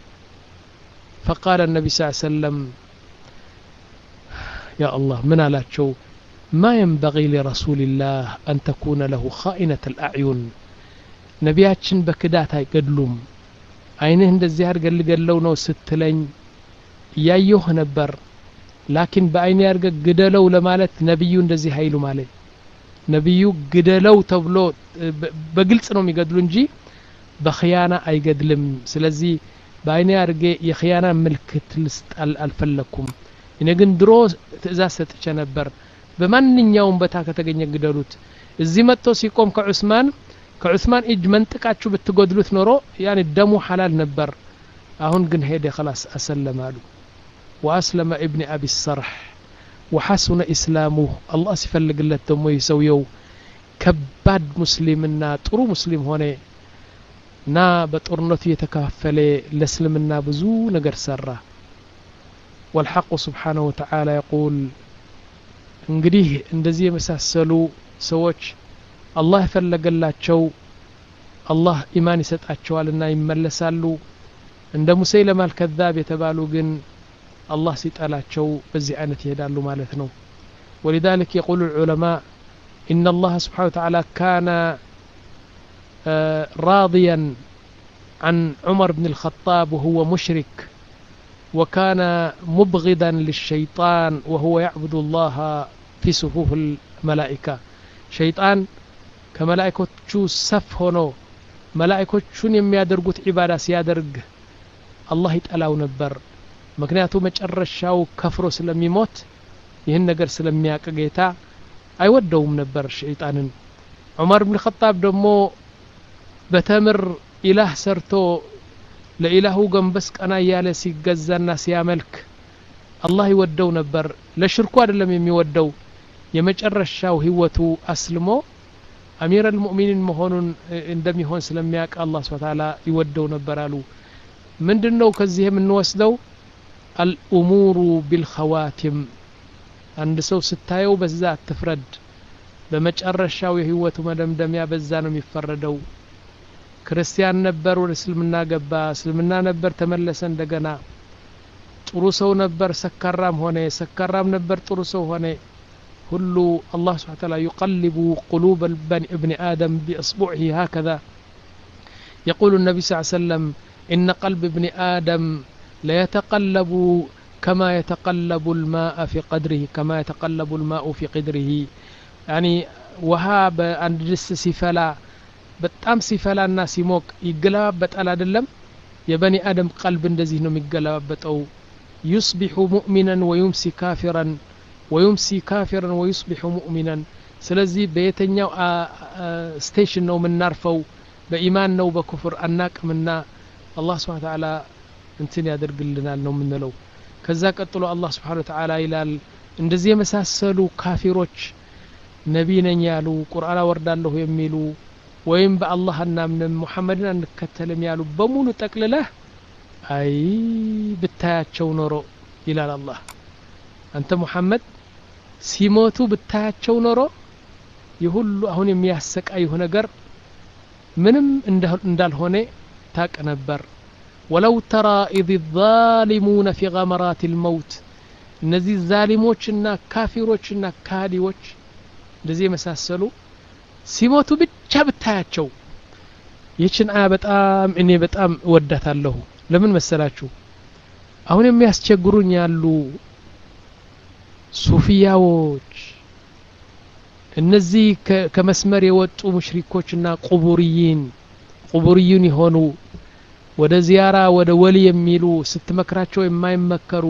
فقال النبي صلى الله عليه وسلم يا الله من አላቸው ما ينبغي لرسول الله أن تكون له خائنة الأعين ነቢያችን በክዳት አይገድሉም አይንህ እንደዚህ አድርገ ልገለው ነው ስትለኝ ያየሁ ነበር ላኪን በአይኔ አድርገ ግደለው ለማለት ነብዩ እንደዚህ ኃይሉ ማለት ነብዩ ግደለው ተብሎ በግልጽ ነው የሚገድሉ እንጂ በኺያና አይገድልም ስለዚህ በአይኔ አድርገ የኺያና ምልክት ልስጣል አልፈለኩም እኔ ግን ድሮ ትእዛዝ ሰጥቼ ነበር በማንኛውም ቦታ ከተገኘ ግደሉት እዚህ መጥቶ ሲቆም ከዑስማን ከዑስማን እጅ መንጥቃችሁ ብትገድሉት ኖሮ ያኒ ደሙ ሐላል ነበር አሁን ግን ሄደ خلاص አሰለማሉ وأسلم ابن أبي الصرح وحسن إسلامه الله سيفلق له دمو يسويو كباد مسلمنا طرو مسلم هنا نا بطرنته يتكافل لسلمنا بزو نجر سرة والحق سبحانه وتعالى يقول እንግዲህ እንደዚህ የመሳሰሉ ሰዎች አላህ ፈለገላቸው አላህ ኢማን ይሰጣቸዋልና ይመለሳሉ እንደ ሙሰይለማ አልከዛብ የተባሉ ግን الله سيطلاቸው በዚህ አይነት ይሄዳሉ ማለት ነው ولذلك يقول العلماء إن الله سبحانه وتعالى كان راضيا عن عمر بن الخطاب وهو مشرك وكان مبغضا للشيطان وهو يعبد الله في صفوف الملائكة شيطان كملائكة سف هنا ملائكة የሚያደርጉት ዒባዳ ሲያደርግ الله ይጠላው ነበር ምክንያቱም መጨረሻው ከፍሮ ስለሚሞት ይህን ነገር ስለሚያቀ ጌታ አይወደውም ነበር ሸይጣንን ዑመር ኢብኑ ኸጣብ ደግሞ በተምር ኢላህ ሰርቶ ለኢላሁ ገንበስ ቀና ያለ ሲገዛና ሲያመልክ አላህ ይወደው ነበር ለሽርኩ አይደለም የሚወደው የመጨረሻው ህይወቱ አስልሞ አሚር አልሙእሚኒን መሆኑን እንደሚሆን ስለሚያቀ አላህ Subhanahu Wa Ta'ala ይወደው ነበር አሉ ምንድነው ከዚህ የምንወስደው الأمور بالخواتم عند سو ستايو بزا تفرد بمጨረሻው የህይወቱ መደምደሚያ በዛ ነው የሚፈረደው ክርስቲያን ነበር ወደ እስልምና ገባ እስልምና ነበር ተመለሰ እንደገና ጥሩ ሰው ነበር ሰካራም ሆነ ሰካራም ነበር ጥሩ ሰው ሆነ كل الله سبحانه وتعالى يقلب قلوب ابن آدم بإصبعه هكذا. يقول النبي صلى الله عليه وسلم إن قلب ابن آدم ليتقلب كما يتقلب الماء في قدره كما يتقلب الماء في قدره يعني وهاب عند جس سفلا በጣም ሲፈላና ሲሞቅ ይገላበጣል አይደለም የበኒ አደም ቀልብ እንደዚህ ነው የሚገላበጠው يصبح مؤمنا ويمسي كافرا ويمسي كافرا ويصبح مؤمنا ስለዚህ በየተኛው ስቴሽን ነው የምናርፈው በኢማን ነው በኩፍር አናቅምና አላህ Subhanahu Wa Ta'ala እንትን ያደርግልናል ነው የምንለው ከዛ ቀጥሎ አላህ Subhanahu Wa Ta'ala ይላል እንደዚህ የመሳሰሉ ካፊሮች ነብይ ነኝ ያሉ ቁርአን አወርዳለሁ የሚሉ ወይም በአላህ እናምንም ሙሐመድን እንከተልም ያሉ በሙሉ ጠቅልለህ አይ ብታያቸው ኖሮ ይላል አላህ አንተ ሙሐመድ ሲሞቱ ብታያቸው ኖሮ ይሁሉ አሁን የሚያሰቃዩ ነገር ምንም እንዳልሆነ ታቅ ነበር ولو ترى إذ الظالمون في غمرات الموت እነዚህ ዛሊሞችና ካፊሮችና ካዲዎች እንደዚህ መሳሰሉ ሲሞቱ ብቻ ብታያቸው ይችን አያ በጣም እኔ በጣም ወዳታለሁ ለምን መሰላችሁ አሁን የሚያስቸግሩኝ ያሉ ሱፊያዎች እነዚህ ከመስመር የወጡ ሙሽሪኮችና ቁቡሪይን ቁቡሪይን ይሆኑ ወደ ዚያራ ወደ ወሊ የሚሉ ስትመክራቸው የማይመከሩ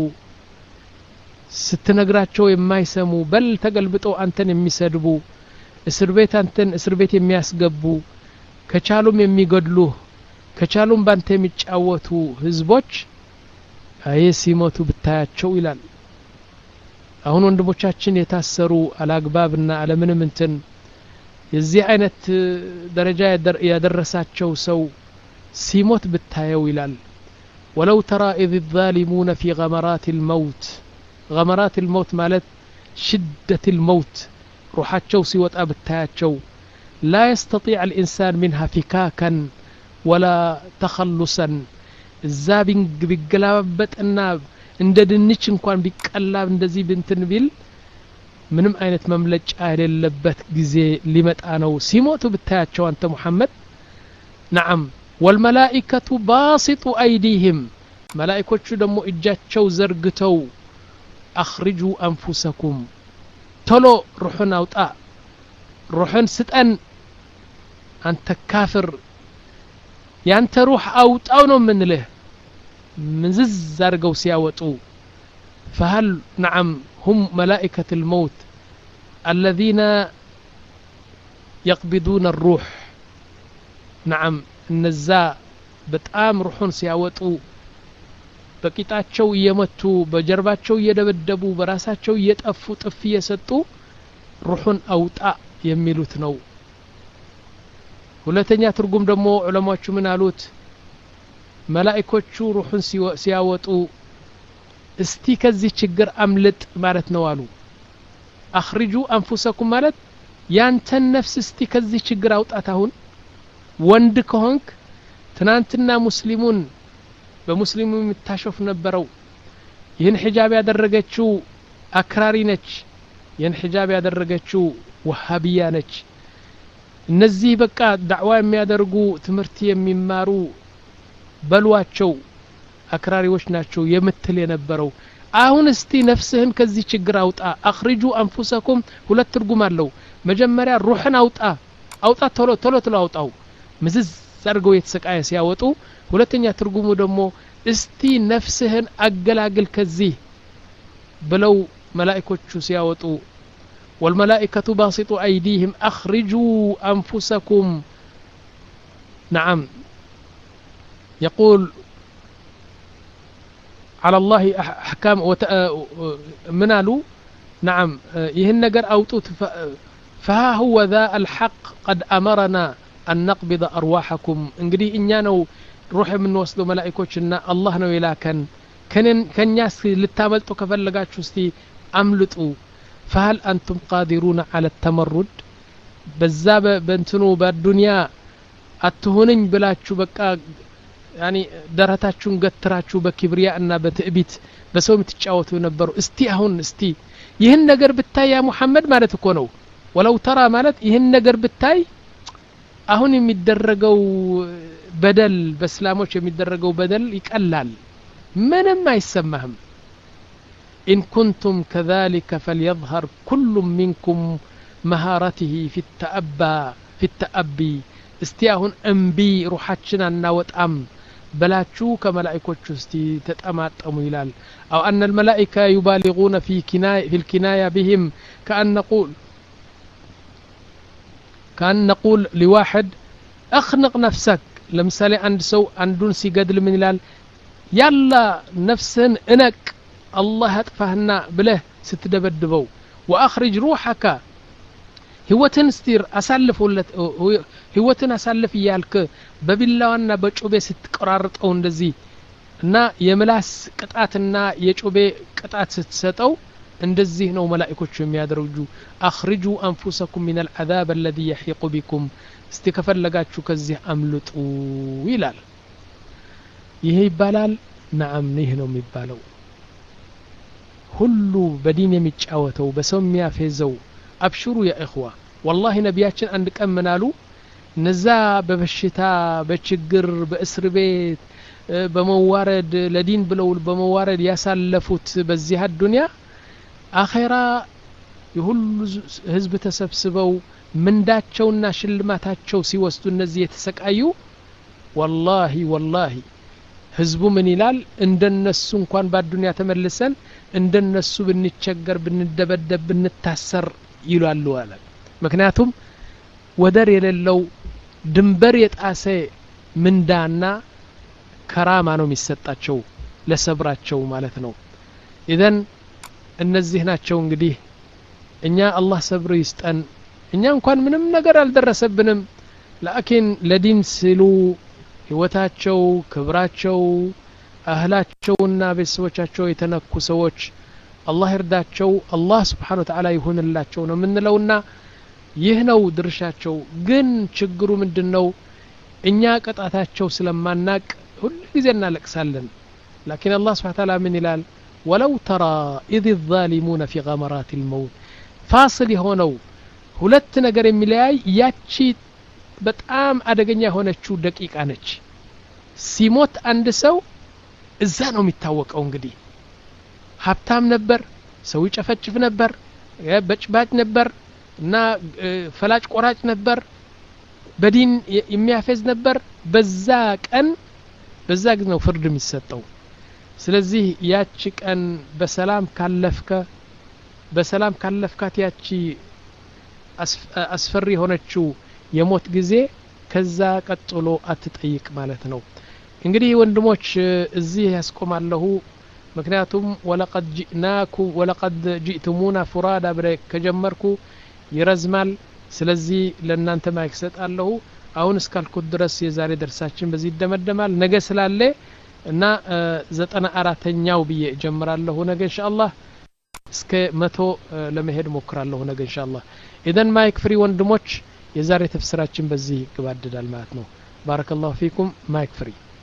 ስትነግራቸው የማይሰሙ በል ተገልብጠው አንተን የሚሰድቡ እስር ቤት አንተን እስር ቤት የሚያስገቡ ከቻሉም የሚገድሉ ከቻሉም ባንተ የሚጫወቱ ህዝቦች አይ ሲሞቱ ብታያቸው ይላል አሁን ወንድሞቻችን የታሰሩ አላግባብና አለምንም እንትን የዚህ አይነት ደረጃ ያደረሳቸው ሰው ሲሞት ብታየው ይላል ولو ترى إذ الظالمون في غمرات الموت غمرات الموت ማለት شدة الموت روحاتشو سيوت أبتاتشو لا يستطيع الإنسان منها فكاكا ولا تخلصا الزابين بقلابت الناب عند دنيش انكوان بيقلاب اندزي بنتن بيل منم اينت مملج اهل اللبت جزي لمت آنو سيموتو بتاتشو أنت محمد نعم والملائكة باسطوا أيديهم ملائكة دمو إجاتشو زرقتو أخرجوا أنفسكم تلو روحن أوطا روحن ستأن أنت كافر يانت روح أوطاو من له من زز زارقو سياوتو فهل نعم هم ملائكة الموت الذين يقبضون الروح نعم النزاء بتآم روحن سياوتو በቂጣቸው እየመቱ በጀርባቸው እየደበደቡ በራሳቸው እየጠፉ ጥፍ እየሰጡ ሩሑን አውጣ የሚሉት ነው ሁለተኛ ትርጉም ደግሞ ዑለማዎቹ ምን አሉት መላእክቶቹ ሩሑን ሲያወጡ እስቲ ከዚህ ችግር አምልጥ ማለት ነው አሉ አخرجوا انفسكم ማለት ያንተን ነፍስ እስቲ ከዚህ ችግር አውጣት አሁን ወንድ ከሆንክ ትናንትና ሙስሊሙን በሙስሊሙ የምታሾፍ ነበረው ይህን ሒጃብ ያደረገችው አክራሪ ነች ይህን ሒጃብ ያደረገችው ወሃቢያ ነች እነዚህ በቃ ዳዕዋ የሚያደርጉ ትምህርት የሚማሩ በሏቸው አክራሪዎች ናቸው የምትል የነበረው አሁን እስቲ ነፍስህን ከዚህ ችግር አውጣ አخرجوا انفسكم ሁለት ትርጉም አለው መጀመሪያ ሩህን አውጣ አውጣ ቶሎ ቶሎ ቶሎ አውጣው ምዝዝ ሰርገው የተሰቃየ ሲያወጡ ሁለተኛ ትርጉሙ ደግሞ እስቲ ነፍስህን አገላግል ከዚህ ብለው መላእክቶቹ ሲያወጡ والملائكة باسطوا أيديهم أخرجوا أنفسكم نعم يقول على الله أحكام منالو نعم يهن نجر أوتوت فها هو ذا الحق قد أمرنا أن نقبض أرواحكم انقدي إنيانو روح من وصلوا ملائكوشنا الله نو يلاكن كان كان ياس للتاملتو كفلقاتشو استي أملتو فهل أنتم قادرون على التمرد بزاب بنتنو بالدنيا أتهونين بلاتشو بكا يعني درهتاتشون قتراتشو بكبرياءنا بتأبيت بسوم تتشاوتو نبرو استي هون استي ይህን ነገር ብታይ ያ ሙሐመድ ማለት እኮ ነው ወለው ተራ ማለት ይህን ነገር ብታይ አሁን የሚደረገው በደል በእስላሞች የሚደረገው በደል ይቀላል ምንም አይሰማህም إن كنتم كذلك فليظهر كل منكم مهارته في التأبى في التأبي استياهن أنبي روحاتنا الناوت أم بلاتشو كملائكة استي تتأمات أميلال أو أن الملائكة يبالغون في كناية في الكناية بهم كأن نقول كأن نقول لواحد أخنق نفسك لمثالي عند سو عندون سيقدل من الال يلا نفسن إنك الله أطفهنا بله ستدبدبو وأخرج روحك هوتن ستير أسلف ولت هوتن أسلف يالك ببلاوانا بچوبي ستقرارط أو እንደዚህ እና የምላስ ቅጣትና የጮቤ ቅጣት ስትሰጠው እንደዚህ ነው መላእክቶች የሚያደርጉ أخرجوا أنفسكم من العذاب الذي يحيق بكم استكفلጋችሁ ከዚህ አምልጡ ይላል ይሄ ይባላል نعم ይሄ ነው የሚባለው ሁሉ በዲን የሚጫወተው በሰው የሚያፈዘው አብሽሩ ያ اخوه والله ነቢያችን አንድ ቀን ምናሉ ነዛ በበሽታ በችግር በእስር ቤት በመዋረድ ለዲን ብለው በመዋረድ ያሳለፉት በዚህ ዱንያ አኺራ የሁሉ ህዝብ ተሰብስበው ምንዳቸውና ሽልማታቸው ሲወስዱ እነዚህ የተሰቃዩ والله والله ህዝቡ ምን ይላል እንደነሱ እንኳን በዱንያ ተመልሰን እንደነሱ ብንቸገር ብንደበደብ ብንታሰር ይላሉ አለ ምክንያቱም ወደር የሌለው ድንበር የጣሰ ምንዳና ከራማ ነው የሚሰጣቸው ለሰብራቸው ማለት ነው ኢዘን እነዚህ ናቸው እንግዲህ እኛ አላህ ሰብር ይስጠን እኛ እንኳን ምንም ነገር አልደረሰብንም ላኪን ለዲን ሲሉ ህይወታቸው ክብራቸው አህላቸውና ቤተሰቦቻቸው የተነኩ ሰዎች አላህ ይርዳቸው አላህ Subhanahu Wa Ta'ala ይሁንላቸው ነው ምንለውና ይህ ነው ድርሻቸው ግን ችግሩ ምንድነው እኛ ቀጣታቸው ስለማናቅ ሁሉ ጊዜ እናለቅሳለን لكن الله سبحانه وتعالى من ይላል ولو ترى إذ الظالمون في غمرات الموت فاصل ሆነው ሁለት ነገር የሚለያይ ያቺ በጣም አደገኛ ሆነችው ደቂቃ ነች ሲሞት አንድ ሰው እዛ ነው የሚታወቀው እንግዲህ ሀብታም ነበር ሰው ይጨፈጭፍ ነበር በጭባጭ ነበር እና ፈላጭ ቆራጭ ነበር በዲን የሚያፈዝ ነበር በዛ ቀን በዛ ግን ነው ፍርድ የሚሰጠው ስለዚህ ያቺ ቀን በሰላም ካለፍከ በሰላም ካለፍካት ያቺ አስፈሪ ሆነችው የሞት ጊዜ ከዛ ቀጥሎ አትጠይቅ ማለት ነው እንግዲህ ወንድሞች እዚህ ያስቆማለሁ ምክንያቱም ወለቀድ ጂናኩ ወለቀድ ጂእቱሙና ፍራዳ ብሬክ ከጀመርኩ ይረዝማል ስለዚህ ለእናንተ ማይክ ሰጣለሁ አሁን እስካልኩት ድረስ የዛሬ ደርሳችን በዚህ ይደመደማል ነገ ስላለ እና ዘጠና አራተኛው ብዬ ጀምራለሁ ነገ ኢንሻአላህ እስከ መቶ ለመሄድ ሞክራለሁ ነገ ኢንሻአላህ ኢዘን ማይክ ፍሪ ወንድሞች የዛሬ ተፍሲራችን በዚህ ይገባደዳል ማለት ነው ባረከላሁ ፊኩም ማይክ ፍሪ